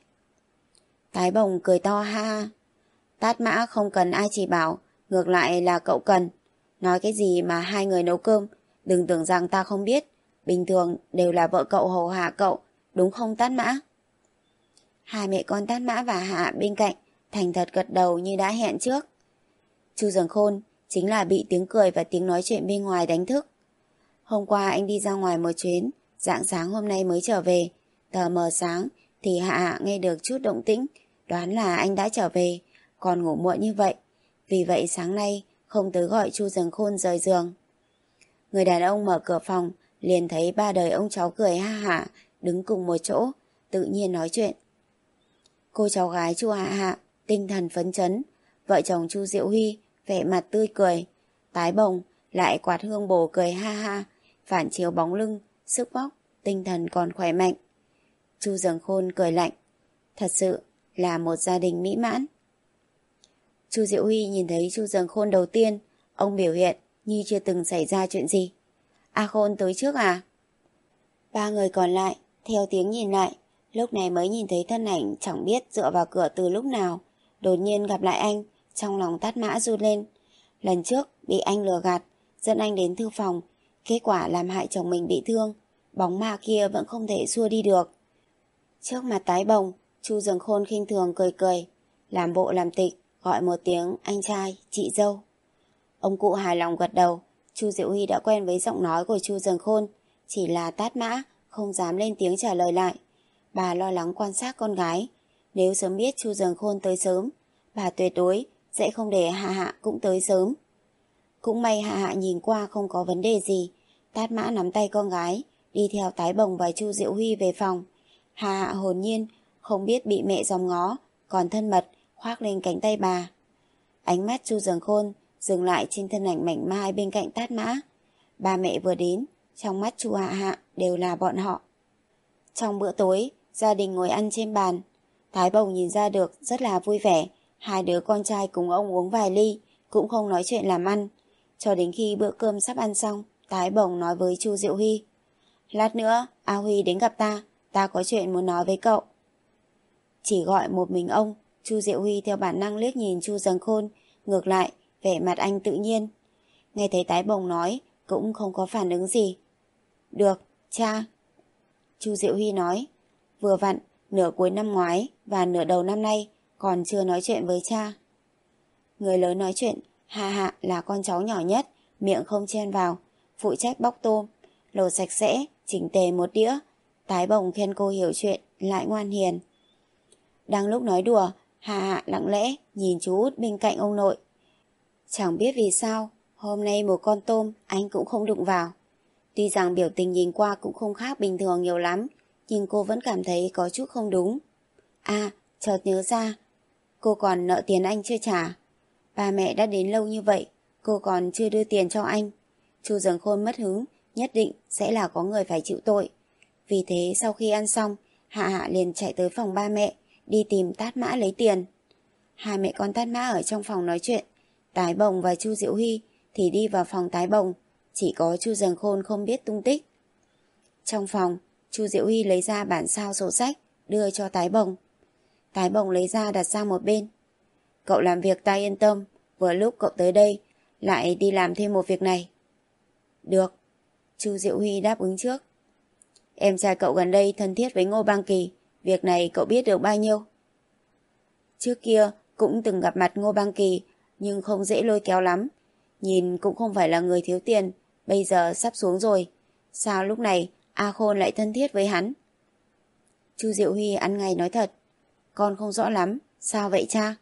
Tái Bồng cười to ha ha. Tát Mã không cần ai chỉ bảo, ngược lại là cậu cần. Nói cái gì mà hai người nấu cơm, đừng tưởng rằng ta không biết. Bình thường đều là vợ cậu hầu hạ cậu, đúng không Tát Mã? Hai mẹ con Tát Mã và Hạ bên cạnh thành thật gật đầu như đã hẹn trước. Chu Dần Khôn chính là bị tiếng cười và tiếng nói chuyện bên ngoài đánh thức. Hôm qua anh đi ra ngoài một chuyến, rạng sáng hôm nay mới trở về. Tờ mờ sáng thì Hạ Hạ nghe được chút động tĩnh, đoán là anh đã trở về, còn ngủ muộn như vậy. Vì vậy sáng nay không tới gọi Chu Dần Khôn rời giường. Người đàn ông mở cửa phòng, liền thấy ba đời ông cháu cười ha hả, đứng cùng một chỗ, tự nhiên nói chuyện. Cô cháu gái Chu Hạ Hạ, tinh thần phấn chấn, vợ chồng Chu Diệu Huy, vẻ mặt tươi cười, tái bồng, lại quạt hương bồ cười ha ha, phản chiếu bóng lưng, sức vóc, tinh thần còn khỏe mạnh. Chu Dần Khôn cười lạnh, thật sự là một gia đình mỹ mãn. Chu Diệu Huy nhìn thấy Chu Dần Khôn đầu tiên, ông biểu hiện như chưa từng xảy ra chuyện gì. A Khôn tới trước à? Ba người còn lại theo tiếng nhìn lại, lúc này mới nhìn thấy thân ảnh chẳng biết dựa vào cửa từ lúc nào. Đột nhiên gặp lại anh, trong lòng tát mã run lên. Lần trước bị anh lừa gạt, dẫn anh đến thư phòng, kết quả làm hại chồng mình bị thương, bóng ma kia vẫn không thể xua đi được. Trước mặt tái bồng, Chu Dần Khôn khinh thường cười cười, làm bộ làm tịch, gọi một tiếng anh trai, chị dâu. Ông cụ hài lòng gật đầu. Chu Diệu Huy đã quen với giọng nói của Chu Dần Khôn, chỉ là tát mã, không dám lên tiếng trả lời lại. Bà lo lắng quan sát con gái. Nếu sớm biết Chu Dần Khôn tới sớm, bà tuyệt đối sẽ không để Hạ Hạ cũng tới sớm. Cũng may Hạ Hạ nhìn qua không có vấn đề gì. Tát mã nắm tay con gái, đi theo tái bồng và Chu Diệu Huy về phòng. Hạ Hạ hồn nhiên, không biết bị mẹ giòm ngó, còn thân mật khoác lên cánh tay bà. Ánh mắt Chu Dần Khôn dừng lại trên thân ảnh mảnh mai bên cạnh tát mã. Ba mẹ vừa đến, trong mắt Chu Hạ Hạ đều là bọn họ. Trong bữa tối, gia đình ngồi ăn trên bàn. Thái bồng nhìn ra được rất là vui vẻ. Hai đứa con trai cùng ông uống vài ly, cũng không nói chuyện làm ăn. Cho đến khi bữa cơm sắp ăn xong, Thái bồng nói với Chu Diệu Huy, lát nữa A Huy đến gặp ta, ta có chuyện muốn nói với cậu. Chỉ gọi một mình ông, Chu Diệu Huy theo bản năng liếc nhìn Chu Dần Khôn, ngược lại vẻ mặt anh tự nhiên. Nghe thấy tái bồng nói, cũng không có phản ứng gì. Được, cha. Chu Diệu Huy nói, vừa vặn nửa cuối năm ngoái và nửa đầu năm nay còn chưa nói chuyện với cha. Người lớn nói chuyện, Hạ Hạ là con cháu nhỏ nhất, miệng không chen vào, phụ trách bóc tôm, lột sạch sẽ, chỉnh tề một đĩa. Tái bồng khen cô hiểu chuyện, lại ngoan hiền. Đang lúc nói đùa, Hạ Hạ lặng lẽ nhìn chú út bên cạnh ông nội. Chẳng biết vì sao, hôm nay một con tôm anh cũng không đụng vào. Tuy rằng biểu tình nhìn qua cũng không khác bình thường nhiều lắm, nhưng cô vẫn cảm thấy có chút không đúng. À, chợt nhớ ra, cô còn nợ tiền anh chưa trả. Ba mẹ đã đến lâu như vậy, cô còn chưa đưa tiền cho anh. Chu Dần Khôn mất hứng, nhất định sẽ là có người phải chịu tội. Vì thế sau khi ăn xong, Hạ Hạ liền chạy tới phòng ba mẹ, đi tìm tát mã lấy tiền. Hai mẹ con tát mã ở trong phòng nói chuyện, Tái bồng và Chu Diệu Huy thì đi vào phòng tái bồng, chỉ có Chu Dần Khôn không biết tung tích. Trong phòng, Chu Diệu Huy lấy ra bản sao sổ sách, đưa cho tái bồng. Tái bồng lấy ra đặt sang một bên. Cậu làm việc ta yên tâm, vừa lúc cậu tới đây, lại đi làm thêm một việc này. Được, Chu Diệu Huy đáp ứng trước. Em trai cậu gần đây thân thiết với Ngô Bang Kỳ, việc này cậu biết được bao nhiêu? Trước kia cũng từng gặp mặt Ngô Bang Kỳ, nhưng không dễ lôi kéo lắm. Nhìn cũng không phải là người thiếu tiền, bây giờ sắp xuống rồi. Sao lúc này A Khôn lại thân thiết với hắn? Chu Diệu Huy ăn ngay nói thật. Con không rõ lắm, sao vậy cha?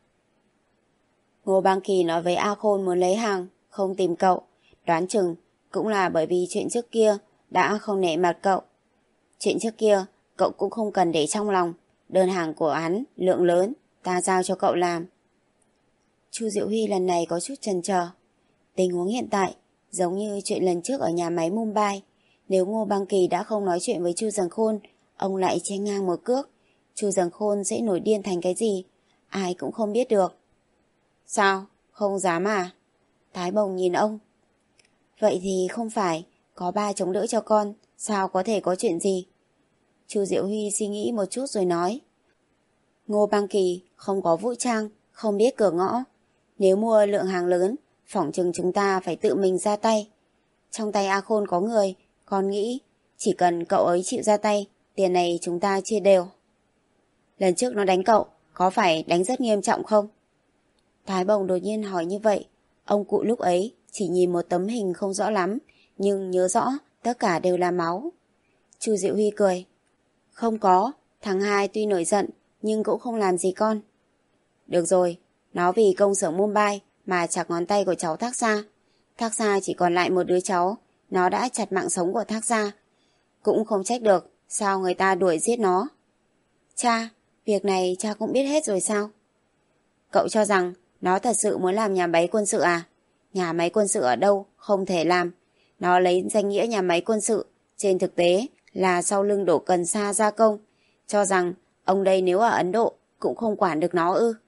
Ngô Bang Kỳ nói với A Khôn muốn lấy hàng, không tìm cậu. Đoán chừng cũng là bởi vì chuyện trước kia đã không nể mặt cậu. Chuyện trước kia cậu cũng không cần để trong lòng. Đơn hàng của hắn lượng lớn, ta giao cho cậu làm. Chu Diệu Huy lần này có chút chần chờ. Tình huống hiện tại giống như chuyện lần trước ở nhà máy Mumbai. Nếu Ngô Bang Kỳ đã không nói chuyện với Chu Dần Khôn, ông lại chen ngang một cước, Chu Dần Khôn sẽ nổi điên thành cái gì, ai cũng không biết được. Sao, không dám à? Thái bồng nhìn ông. Vậy thì không phải, có ba chống đỡ cho con, sao có thể có chuyện gì? Chu Diệu Huy suy nghĩ một chút rồi nói. Ngô Bang Kỳ không có vũ trang, không biết cửa ngõ. Nếu mua lượng hàng lớn, phỏng chừng chúng ta phải tự mình ra tay. Trong tay A Khôn có người, con nghĩ chỉ cần cậu ấy chịu ra tay, tiền này chúng ta chia đều. Lần trước nó đánh cậu, có phải đánh rất nghiêm trọng không? Thái Bồng đột nhiên hỏi như vậy. Ông cụ lúc ấy chỉ nhìn một tấm hình không rõ lắm, nhưng nhớ rõ tất cả đều là máu. Chu Diệu Huy cười. Không có, thằng hai tuy nổi giận nhưng cũng không làm gì con. Được rồi, nó vì công xưởng Mumbai mà chặt ngón tay của cháu Thác Gia. Thác Gia chỉ còn lại một đứa cháu, nó đã chặt mạng sống của Thác Gia. Cũng không trách được sao người ta đuổi giết nó. Cha, việc này cha cũng biết hết rồi sao? Cậu cho rằng nó thật sự muốn làm nhà máy quân sự à? Nhà máy quân sự ở đâu không thể làm. Nó lấy danh nghĩa nhà máy quân sự, trên thực tế là sau lưng đổ cần sa gia công. Cho rằng ông đây nếu ở Ấn Độ cũng không quản được nó ư?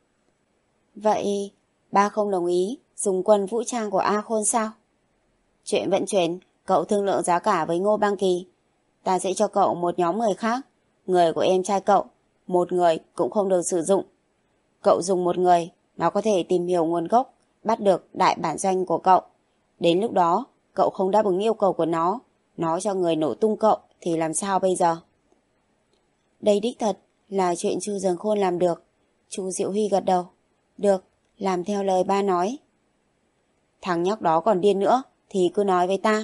Vậy ba không đồng ý dùng quân vũ trang của A Khôn sao? Chuyện vận chuyển, cậu thương lượng giá cả với Ngô Bang Kỳ. Ta sẽ cho cậu một nhóm người khác. Người của em trai cậu, một người cũng không được sử dụng. Cậu dùng một người, nó có thể tìm hiểu nguồn gốc, bắt được đại bản doanh của cậu. Đến lúc đó, cậu không đáp ứng yêu cầu của nó, nó cho người nổ tung cậu thì làm sao bây giờ? Đây đích thật là chuyện Chu Dần Khôn làm được. Chu Diệu Huy gật đầu. Được, làm theo lời ba nói. Thằng nhóc đó còn điên nữa thì cứ nói với ta.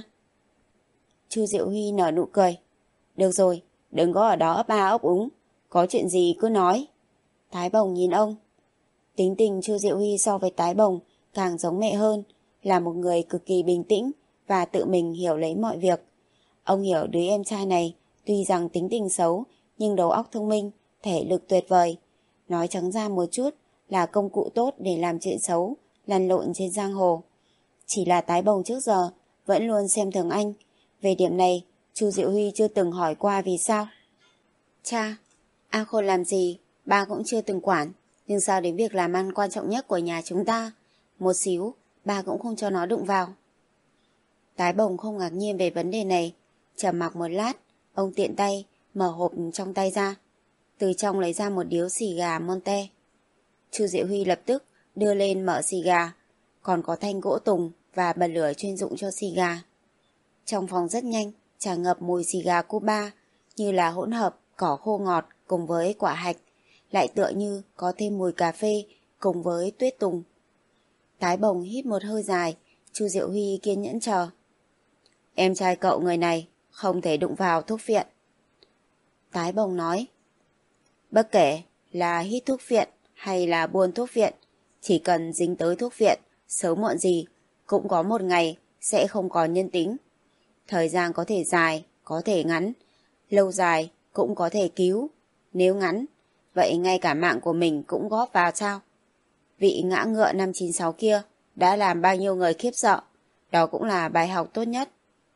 Chu Diệu Huy nở nụ cười. Được rồi, đừng có ở đó ấp a ấp úng, có chuyện gì cứ nói. Thái Bồng nhìn ông. Tính tình Chu Diệu Huy so với Tái Bồng càng giống mẹ hơn, là một người cực kỳ bình tĩnh và tự mình hiểu lấy mọi việc. Ông hiểu đứa em trai này tuy rằng tính tình xấu nhưng đầu óc thông minh, thể lực tuyệt vời. Nói trắng ra một chút là công cụ tốt để làm chuyện xấu, lăn lộn trên giang hồ. Chỉ là Tái Bồng trước giờ vẫn luôn xem thường anh. Về điểm này, Chu Diệu Huy chưa từng hỏi qua vì sao. Cha, A Khôn làm gì, ba cũng chưa từng quản. Nhưng sao đến việc làm ăn quan trọng nhất của nhà chúng ta, một xíu, ba cũng không cho nó đụng vào. Tái Bồng không ngạc nhiên về vấn đề này. Trầm mặc một lát, ông tiện tay mở hộp trong tay ra. Từ trong lấy ra một điếu xì gà Monte. Chu Diệu Huy lập tức đưa lên mở xì gà. Còn có thanh gỗ tùng và bật lửa chuyên dụng cho xì gà. Trong phòng rất nhanh tràn ngập mùi xì gà Cuba, như là hỗn hợp cỏ khô ngọt cùng với quả hạch, lại tựa như có thêm mùi cà phê cùng với tuyết tùng. Tái Bồng hít một hơi dài. Chu Diệu Huy kiên nhẫn chờ. Em trai cậu người này không thể đụng vào thuốc phiện. Tái Bồng nói. Bất kể là hít thuốc phiện hay là buôn thuốc phiện, chỉ cần dính tới thuốc phiện, sớm muộn gì cũng có một ngày sẽ không còn nhân tính. Thời gian có thể dài, có thể ngắn, lâu dài cũng có thể cứu. Nếu ngắn, vậy ngay cả mạng của mình cũng góp vào sao? Vị ngã ngựa năm chín sáu kia đã làm bao nhiêu người khiếp sợ, đó cũng là bài học tốt nhất.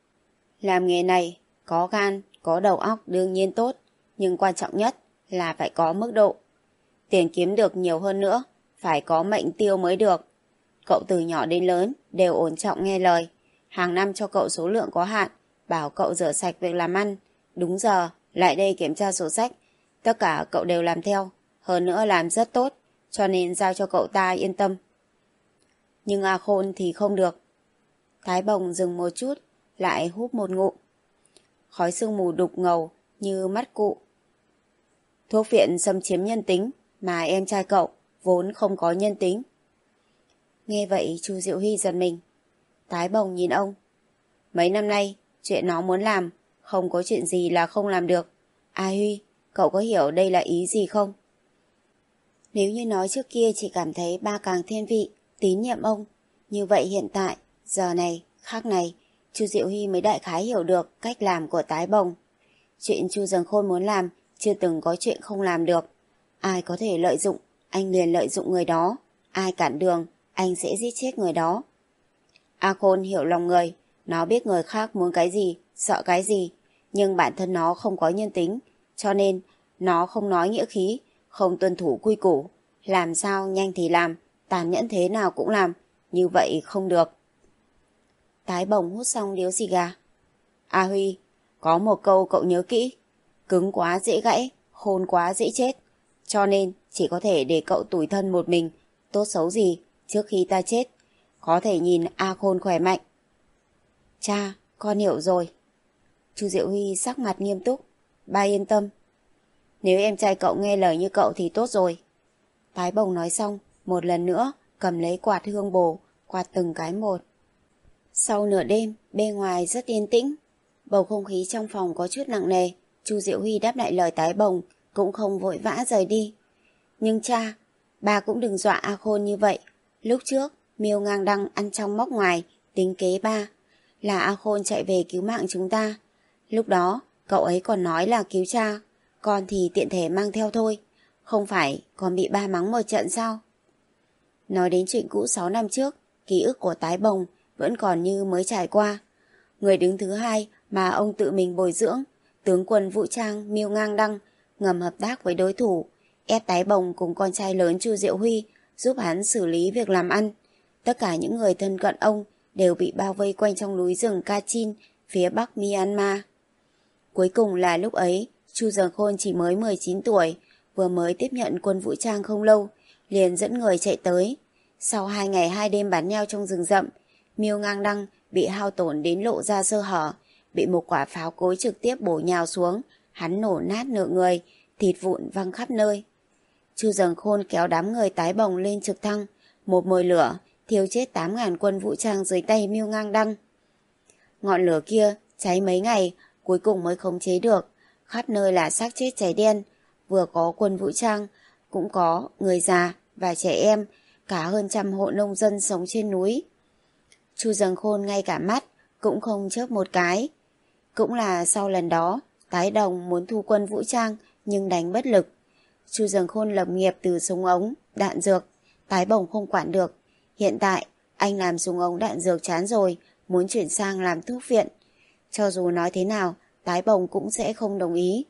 Làm nghề này, có gan, có đầu óc đương nhiên tốt, nhưng quan trọng nhất là phải có mức độ. Tiền kiếm được nhiều hơn nữa, phải có mệnh tiêu mới được. Cậu từ nhỏ đến lớn đều ổn trọng nghe lời. Hàng năm cho cậu số lượng có hạn, bảo cậu rửa sạch việc làm ăn, đúng giờ, lại đây kiểm tra sổ sách. Tất cả cậu đều làm theo, hơn nữa làm rất tốt, cho nên giao cho cậu ta yên tâm. Nhưng A Khôn thì không được. Thái Bồng dừng một chút, lại hút một ngụm. Khói sương mù đục ngầu như mắt cụ. Thuốc phiện xâm chiếm nhân tính, mà em trai cậu vốn không có nhân tính. Nghe vậy Chu Diệu Huy giật mình. Thái Bồng nhìn ông. Mấy năm nay, chuyện nó muốn làm, không có chuyện gì là không làm được. A Huy, cậu có hiểu đây là ý gì không? Nếu như nói trước kia chỉ cảm thấy ba càng thiên vị, tín nhiệm ông, như vậy hiện tại, giờ này, khác này, Chu Diệu Huy mới đại khái hiểu được cách làm của Tái Bồng. Chuyện Chu Dần Khôn muốn làm, chưa từng có chuyện không làm được. Ai có thể lợi dụng, anh liền lợi dụng người đó. Ai cản đường, anh sẽ giết chết người đó. A Khôn hiểu lòng người, nó biết người khác muốn cái gì, sợ cái gì, nhưng bản thân nó không có nhân tính, cho nên nó không nói nghĩa khí, không tuân thủ quy củ, làm sao nhanh thì làm, tàn nhẫn thế nào cũng làm, như vậy không được. Tái Bồng hút xong điếu xì gà. A Huy, có một câu cậu nhớ kỹ, cứng quá dễ gãy, khôn quá dễ chết, cho nên chỉ có thể để cậu tủi thân một mình, tốt xấu gì, trước khi ta chết, có thể nhìn A Khôn khỏe mạnh. Cha, con hiểu rồi. Chu Diệu Huy sắc mặt nghiêm túc. Ba yên tâm. Nếu em trai cậu nghe lời như cậu thì tốt rồi. Tái Bồng nói xong, một lần nữa cầm lấy quạt hương bổ, quạt từng cái một. Sau nửa đêm, bên ngoài rất yên tĩnh. Bầu không khí trong phòng có chút nặng nề. Chu Diệu Huy đáp lại lời Tái Bồng, cũng không vội vã rời đi. Nhưng cha, bà cũng đừng dọa A Khôn như vậy. Lúc trước, Miêu ngang đăng ăn trong móc ngoài, tính kế ba. Là A Khôn chạy về cứu mạng chúng ta. Lúc đó, cậu ấy còn nói là cứu cha, con thì tiện thể mang theo thôi. Không phải còn bị ba mắng một trận sao? Nói đến chuyện cũ sáu năm trước, ký ức của Tái Bồng vẫn còn như mới trải qua. Người đứng thứ hai mà ông tự mình bồi dưỡng, tướng quân vũ trang Miêu ngang đăng, ngầm hợp tác với đối thủ, ép Tái Bồng cùng con trai lớn Chu Diệu Huy giúp hắn xử lý việc làm ăn. Tất cả những người thân cận ông đều bị bao vây quanh trong núi rừng Kachin phía bắc Myanmar. Cuối cùng là lúc ấy, Chu Dần Khôn chỉ mới mười chín tuổi, vừa mới tiếp nhận quân vũ trang không lâu, liền dẫn người chạy tới. Sau hai ngày hai đêm bắn nhau trong rừng rậm, Miêu ngang đăng bị hao tổn đến lộ ra sơ hở, bị một quả pháo cối trực tiếp bổ nhào xuống, hắn nổ nát nửa người, thịt vụn văng khắp nơi. Chu Dần Khôn kéo đám người Tái Bồng lên trực thăng, một mồi lửa, thiêu chết tám ngàn quân vũ trang dưới tay Miêu ngang đăng. Ngọn lửa kia cháy mấy ngày, cuối cùng mới khống chế được, khắp nơi là xác chết cháy đen, vừa có quân vũ trang, cũng có người già và trẻ em, cả hơn trăm hộ nông dân sống trên núi. Chu Dần Khôn ngay cả mắt cũng không chớp một cái. Cũng là sau lần đó, Tái Đồng muốn thu quân vũ trang nhưng đánh bất lực. Chu Dần Khôn lập nghiệp từ súng ống, đạn dược, Tái Bồng không quản được. Hiện tại, anh làm súng ống đạn dược chán rồi, muốn chuyển sang làm thuốc viện. Cho dù nói thế nào, Tái Bồng cũng sẽ không đồng ý.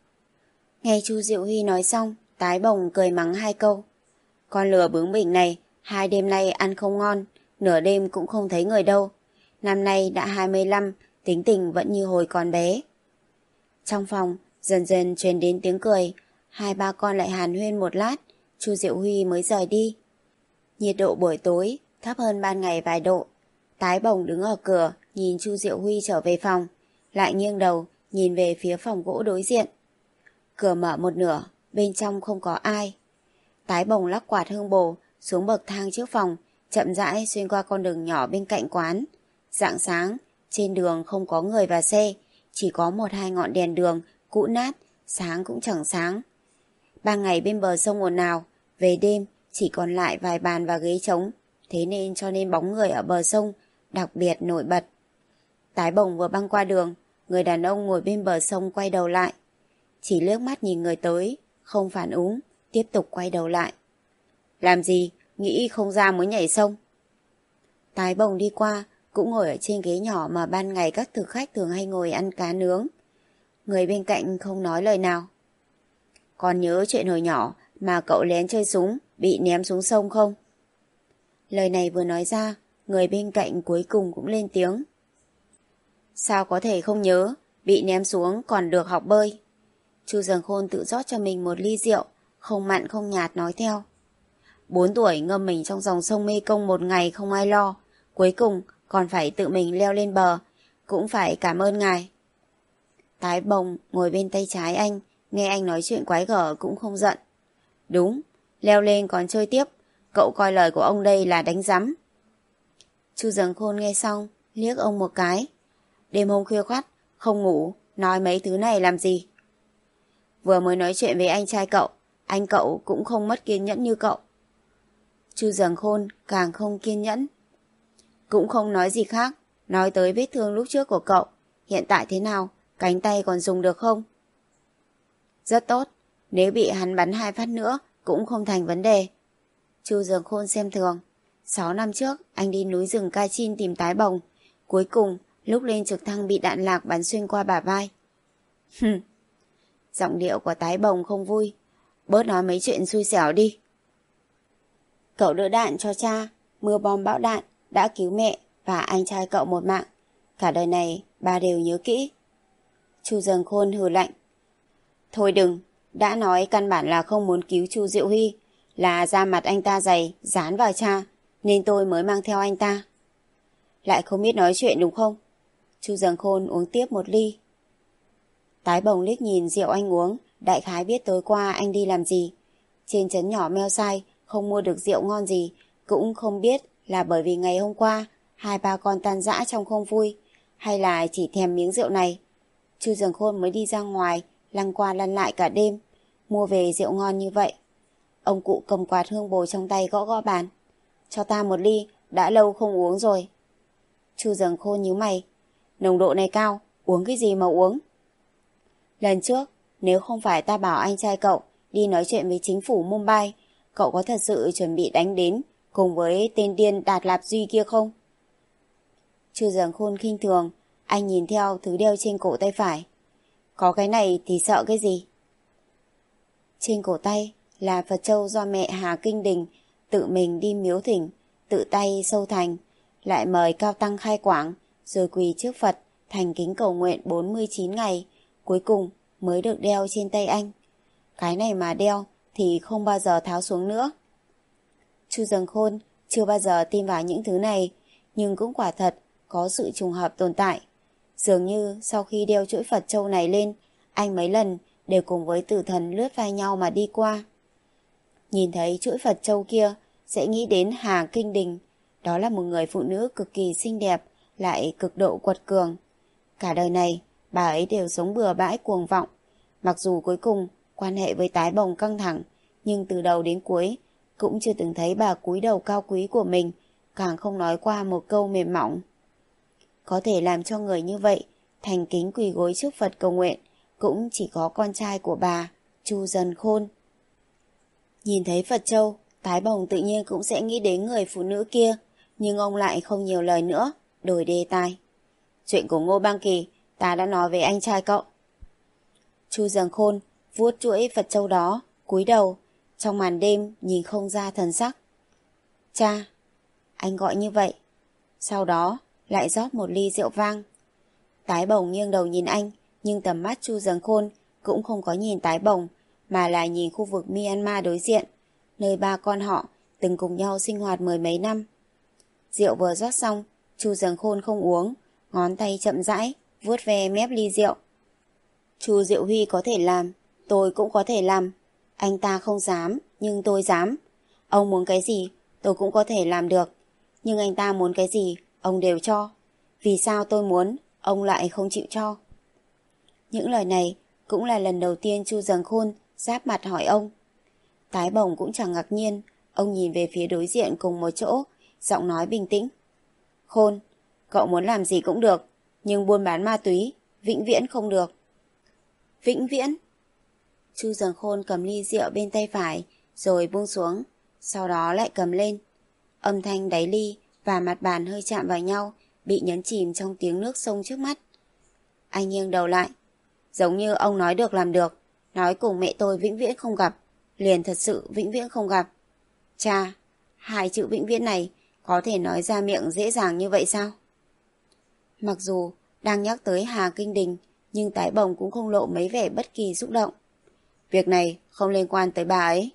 Nghe Chu Diệu Huy nói xong, Tái Bồng cười mắng hai câu. Con lừa bướng bỉnh này, hai đêm nay ăn không ngon, nửa đêm cũng không thấy người đâu. Năm nay đã hai mươi lăm, tính tình vẫn như hồi còn bé. Trong phòng, dần dần truyền đến tiếng cười, hai ba con lại hàn huyên một lát, Chu Diệu Huy mới rời đi. Nhiệt độ buổi tối thấp hơn ban ngày vài độ. Tái Bồng đứng ở cửa, nhìn Chu Diệu Huy trở về phòng, lại nghiêng đầu, nhìn về phía phòng gỗ đối diện. Cửa mở một nửa, bên trong không có ai. Tái Bồng lắc quạt hương bồ, xuống bậc thang trước phòng, chậm rãi xuyên qua con đường nhỏ bên cạnh quán. Rạng sáng, trên đường không có người và xe, chỉ có một hai ngọn đèn đường, cũ nát, sáng cũng chẳng sáng. Ban ngày bên bờ sông ồn ào, về đêm chỉ còn lại vài bàn và ghế trống, thế nên cho nên bóng người ở bờ sông đặc biệt nổi bật. Tái Bồng vừa băng qua đường, người đàn ông ngồi bên bờ sông quay đầu lại. Chỉ liếc mắt nhìn người tới, không phản ứng, tiếp tục quay đầu lại. Làm gì, nghĩ không ra mới nhảy sông. Tái Bồng đi qua, cũng ngồi ở trên ghế nhỏ mà ban ngày các thực khách thường hay ngồi ăn cá nướng. Người bên cạnh không nói lời nào. Còn nhớ chuyện hồi nhỏ mà cậu lén chơi súng, bị ném xuống sông không? Lời này vừa nói ra, người bên cạnh cuối cùng cũng lên tiếng. Sao có thể không nhớ, bị ném xuống còn được học bơi. Chu Dần Khôn tự rót cho mình một ly rượu, không mặn không nhạt nói theo. Bốn tuổi ngâm mình trong dòng sông Mê Công một ngày không ai lo, cuối cùng còn phải tự mình leo lên bờ, cũng phải cảm ơn ngài. Tái Bồng ngồi bên tay trái anh, nghe anh nói chuyện quái gở cũng không giận. Đúng, leo lên còn chơi tiếp, cậu coi lời của ông đây là đánh rắm. Chu Dần Khôn nghe xong, liếc ông một cái. Đêm hôm khuya khoắt, không ngủ, nói mấy thứ này làm gì? Vừa mới nói chuyện với anh trai cậu, anh cậu cũng không mất kiên nhẫn như cậu. Chu Dần Khôn càng không kiên nhẫn. Cũng không nói gì khác, nói tới vết thương lúc trước của cậu, hiện tại thế nào, cánh tay còn dùng được không? Rất tốt, nếu bị hắn bắn hai phát nữa cũng không thành vấn đề. Chu Dần Khôn xem thường. Sáu năm trước, anh đi núi rừng Kachin tìm Tái Bồng, cuối cùng lúc lên trực thăng bị đạn lạc bắn xuyên qua bả vai. Hừm. Giọng điệu của Tái Bồng không vui. Bớt nói mấy chuyện xui xẻo đi. Cậu đỡ đạn cho cha, mưa bom bão đạn, đã cứu mẹ và anh trai cậu một mạng. Cả đời này ba đều nhớ kỹ. Chu Dần Khôn hừ lạnh. Thôi đừng, đã nói căn bản là không muốn cứu Chu Diệu Huy, là da mặt anh ta dày, dán vào cha, nên tôi mới mang theo anh ta. Lại không biết nói chuyện đúng không? Chu Dần Khôn uống tiếp một ly. Tái Bồng liếc nhìn rượu anh uống, đại khái biết tối qua anh đi làm gì. trên trấn nhỏ Meo Sai không mua được rượu ngon gì, cũng không biết là bởi vì ngày hôm qua hai ba con tan rã trong không vui, hay là chỉ thèm miếng rượu này. Chu Dường Khôn mới đi ra ngoài, lăn qua lăn lại cả đêm, mua về rượu ngon như vậy. Ông cụ cầm quạt hương bồ trong tay gõ gõ bàn. Cho ta một ly, đã lâu không uống rồi. Chu Dường Khôn nhíu mày. Nồng độ này cao, uống cái gì mà uống? Lần trước, nếu không phải ta bảo anh trai cậu đi nói chuyện với chính phủ Mumbai, cậu có thật sự chuẩn bị đánh đến cùng với tên điên Đạt Lạp Duy kia không? Chu Dường Khôn khinh thường, anh nhìn theo thứ đeo trên cổ tay phải. Có cái này thì sợ cái gì? Trên cổ tay là Phật châu do mẹ Hà Kinh Đình tự mình đi miếu thỉnh, tự tay sâu thành, lại mời cao tăng khai quảng, rồi quỳ trước Phật thành kính cầu nguyện bốn mươi chín ngày, cuối cùng mới được đeo trên tay anh. Cái này mà đeo thì không bao giờ tháo xuống nữa. Chu Dường Khôn chưa bao giờ tin vào những thứ này, nhưng cũng quả thật có sự trùng hợp tồn tại. Dường như sau khi đeo chuỗi Phật châu này lên, anh mấy lần đều cùng với tử thần lướt vai nhau mà đi qua. Nhìn thấy chuỗi Phật châu kia sẽ nghĩ đến Hà Kinh Đình. Đó là một người phụ nữ cực kỳ xinh đẹp, lại cực độ quật cường. Cả đời này bà ấy đều sống bừa bãi cuồng vọng. Mặc dù cuối cùng quan hệ với Tái Bồng căng thẳng, nhưng từ đầu đến cuối cũng chưa từng thấy bà cúi đầu cao quý của mình, càng không nói qua một câu mềm mỏng. Có thể làm cho người như vậy thành kính quỳ gối trước Phật cầu nguyện cũng chỉ có con trai của bà, Chu Dường Khôn. Nhìn thấy Phật châu, Tái Bồng tự nhiên cũng sẽ nghĩ đến người phụ nữ kia, nhưng ông lại không nhiều lời nữa, đổi đề tài. Chuyện của Ngô Bang Kỳ ta đã nói với anh trai cậu. Chu Dường Khôn vuốt chuỗi Phật châu đó, cúi đầu, trong màn đêm nhìn không ra thần sắc. Cha, anh gọi như vậy. Sau đó lại rót một ly rượu vang. Tái Bồng nghiêng đầu nhìn anh, nhưng tầm mắt Chu Dường Khôn cũng không có nhìn Tái Bồng, mà là nhìn khu vực Myanmar đối diện, nơi ba con họ từng cùng nhau sinh hoạt mười mấy năm. Rượu vừa rót xong, Chu Dường Khôn không uống, ngón tay chậm rãi vuốt ve mép ly rượu. Chu Diệu Huy có thể làm, tôi cũng có thể làm. Anh ta không dám, nhưng tôi dám. Ông muốn cái gì, tôi cũng có thể làm được. Nhưng anh ta muốn cái gì, ông đều cho. Vì sao tôi muốn, ông lại không chịu cho? Những lời này cũng là lần đầu tiên Chu Dường Khôn giáp mặt hỏi ông. Tái Bồng cũng chẳng ngạc nhiên, ông nhìn về phía đối diện cùng một chỗ, giọng nói bình tĩnh. Khôn, cậu muốn làm gì cũng được, nhưng buôn bán ma túy, vĩnh viễn không được. Vĩnh viễn? Chu Dường Khôn cầm ly rượu bên tay phải, rồi buông xuống, sau đó lại cầm lên. Âm thanh đáy ly và mặt bàn hơi chạm vào nhau, bị nhấn chìm trong tiếng nước sông trước mắt. Anh nghiêng đầu lại. Giống như ông nói được làm được, nói cùng mẹ tôi vĩnh viễn không gặp, liền thật sự vĩnh viễn không gặp. Cha, hai chữ vĩnh viễn này có thể nói ra miệng dễ dàng như vậy sao? Mặc dù đang nhắc tới Hà Kinh Đình, nhưng Tái Bồng cũng không lộ mấy vẻ bất kỳ xúc động. Việc này không liên quan tới bà ấy.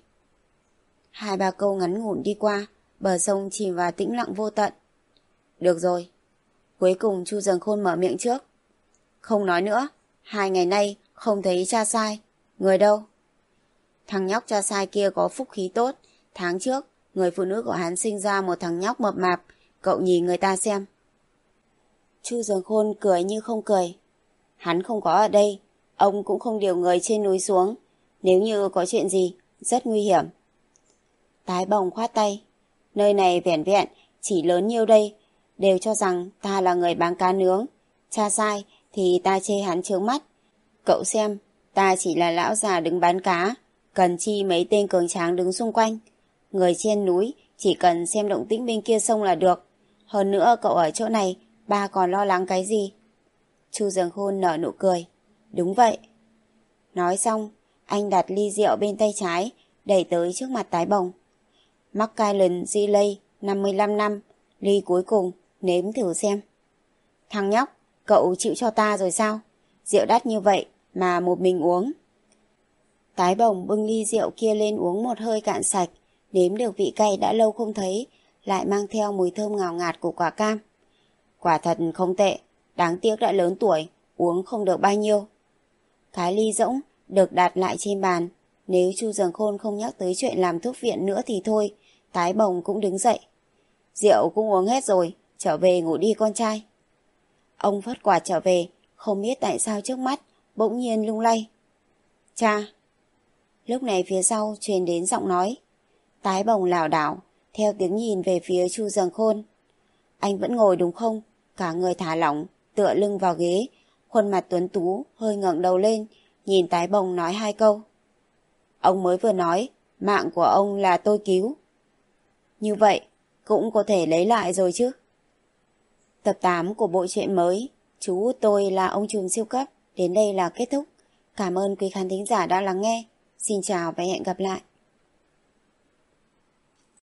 Hai ba câu ngắn ngủn đi qua, bờ sông chìm vào tĩnh lặng vô tận. Được rồi. Cuối cùng Chu Dường Khôn mở miệng trước. Không nói nữa, hai ngày nay không thấy cha sai. Người đâu? Thằng nhóc cha sai kia có phúc khí tốt. Tháng trước, người phụ nữ của hắn sinh ra một thằng nhóc mập mạp. Cậu nhìn người ta xem. Chu Dường Khôn cười như không cười. Hắn không có ở đây, ông cũng không điều người trên núi xuống. Nếu như có chuyện gì, rất nguy hiểm. Tái Bồng khoát tay. Nơi này vẻn vẹn, chỉ lớn nhiêu đây, đều cho rằng ta là người bán cá nướng. Cha sai thì ta chê hắn trướng mắt. Cậu xem, ta chỉ là lão già đứng bán cá, cần chi mấy tên cường tráng đứng xung quanh. Người trên núi chỉ cần xem động tĩnh bên kia sông là được. Hơn nữa cậu ở chỗ này, ba còn lo lắng cái gì? Chu Dường Khôn nở nụ cười. Đúng vậy. Nói xong, anh đặt ly rượu bên tay trái, đẩy tới trước mặt Tái Bồng. Macallan Giley, năm mươi lăm năm, ly cuối cùng, nếm thử xem. Thằng nhóc, cậu chịu cho ta rồi sao? Rượu đắt như vậy mà một mình uống. Tái Bồng bưng ly rượu kia lên uống một hơi cạn sạch, nếm được vị cay đã lâu không thấy, lại mang theo mùi thơm ngào ngạt của quả cam. Quả thật không tệ, đáng tiếc đã lớn tuổi, uống không được bao nhiêu. Cái ly rỗng được đặt lại trên bàn, Nếu Chu Dường Khôn không nhắc tới chuyện làm thuốc viện nữa thì thôi. Tái Bồng cũng đứng dậy. Rượu cũng uống hết rồi, trở về ngủ đi con trai. Ông phất quạt trở về, không biết tại sao trước mắt bỗng nhiên lung lay. Cha! Lúc này phía sau truyền đến giọng nói. Tái Bồng lảo đảo, theo tiếng nhìn về phía Chu Dường Khôn. Anh vẫn ngồi đúng không? Cả người thả lỏng, tựa lưng vào ghế, khuôn mặt tuấn tú hơi ngẩng đầu lên, nhìn Tái Bồng nói hai câu. Ông mới vừa nói, mạng của ông là tôi cứu. Như vậy, cũng có thể lấy lại rồi chứ. Tập tám của bộ truyện mới Chú Tôi Là Ông Trùm Siêu Cấp đến đây là kết thúc. Cảm ơn quý khán thính giả đã lắng nghe. Xin chào và hẹn gặp lại.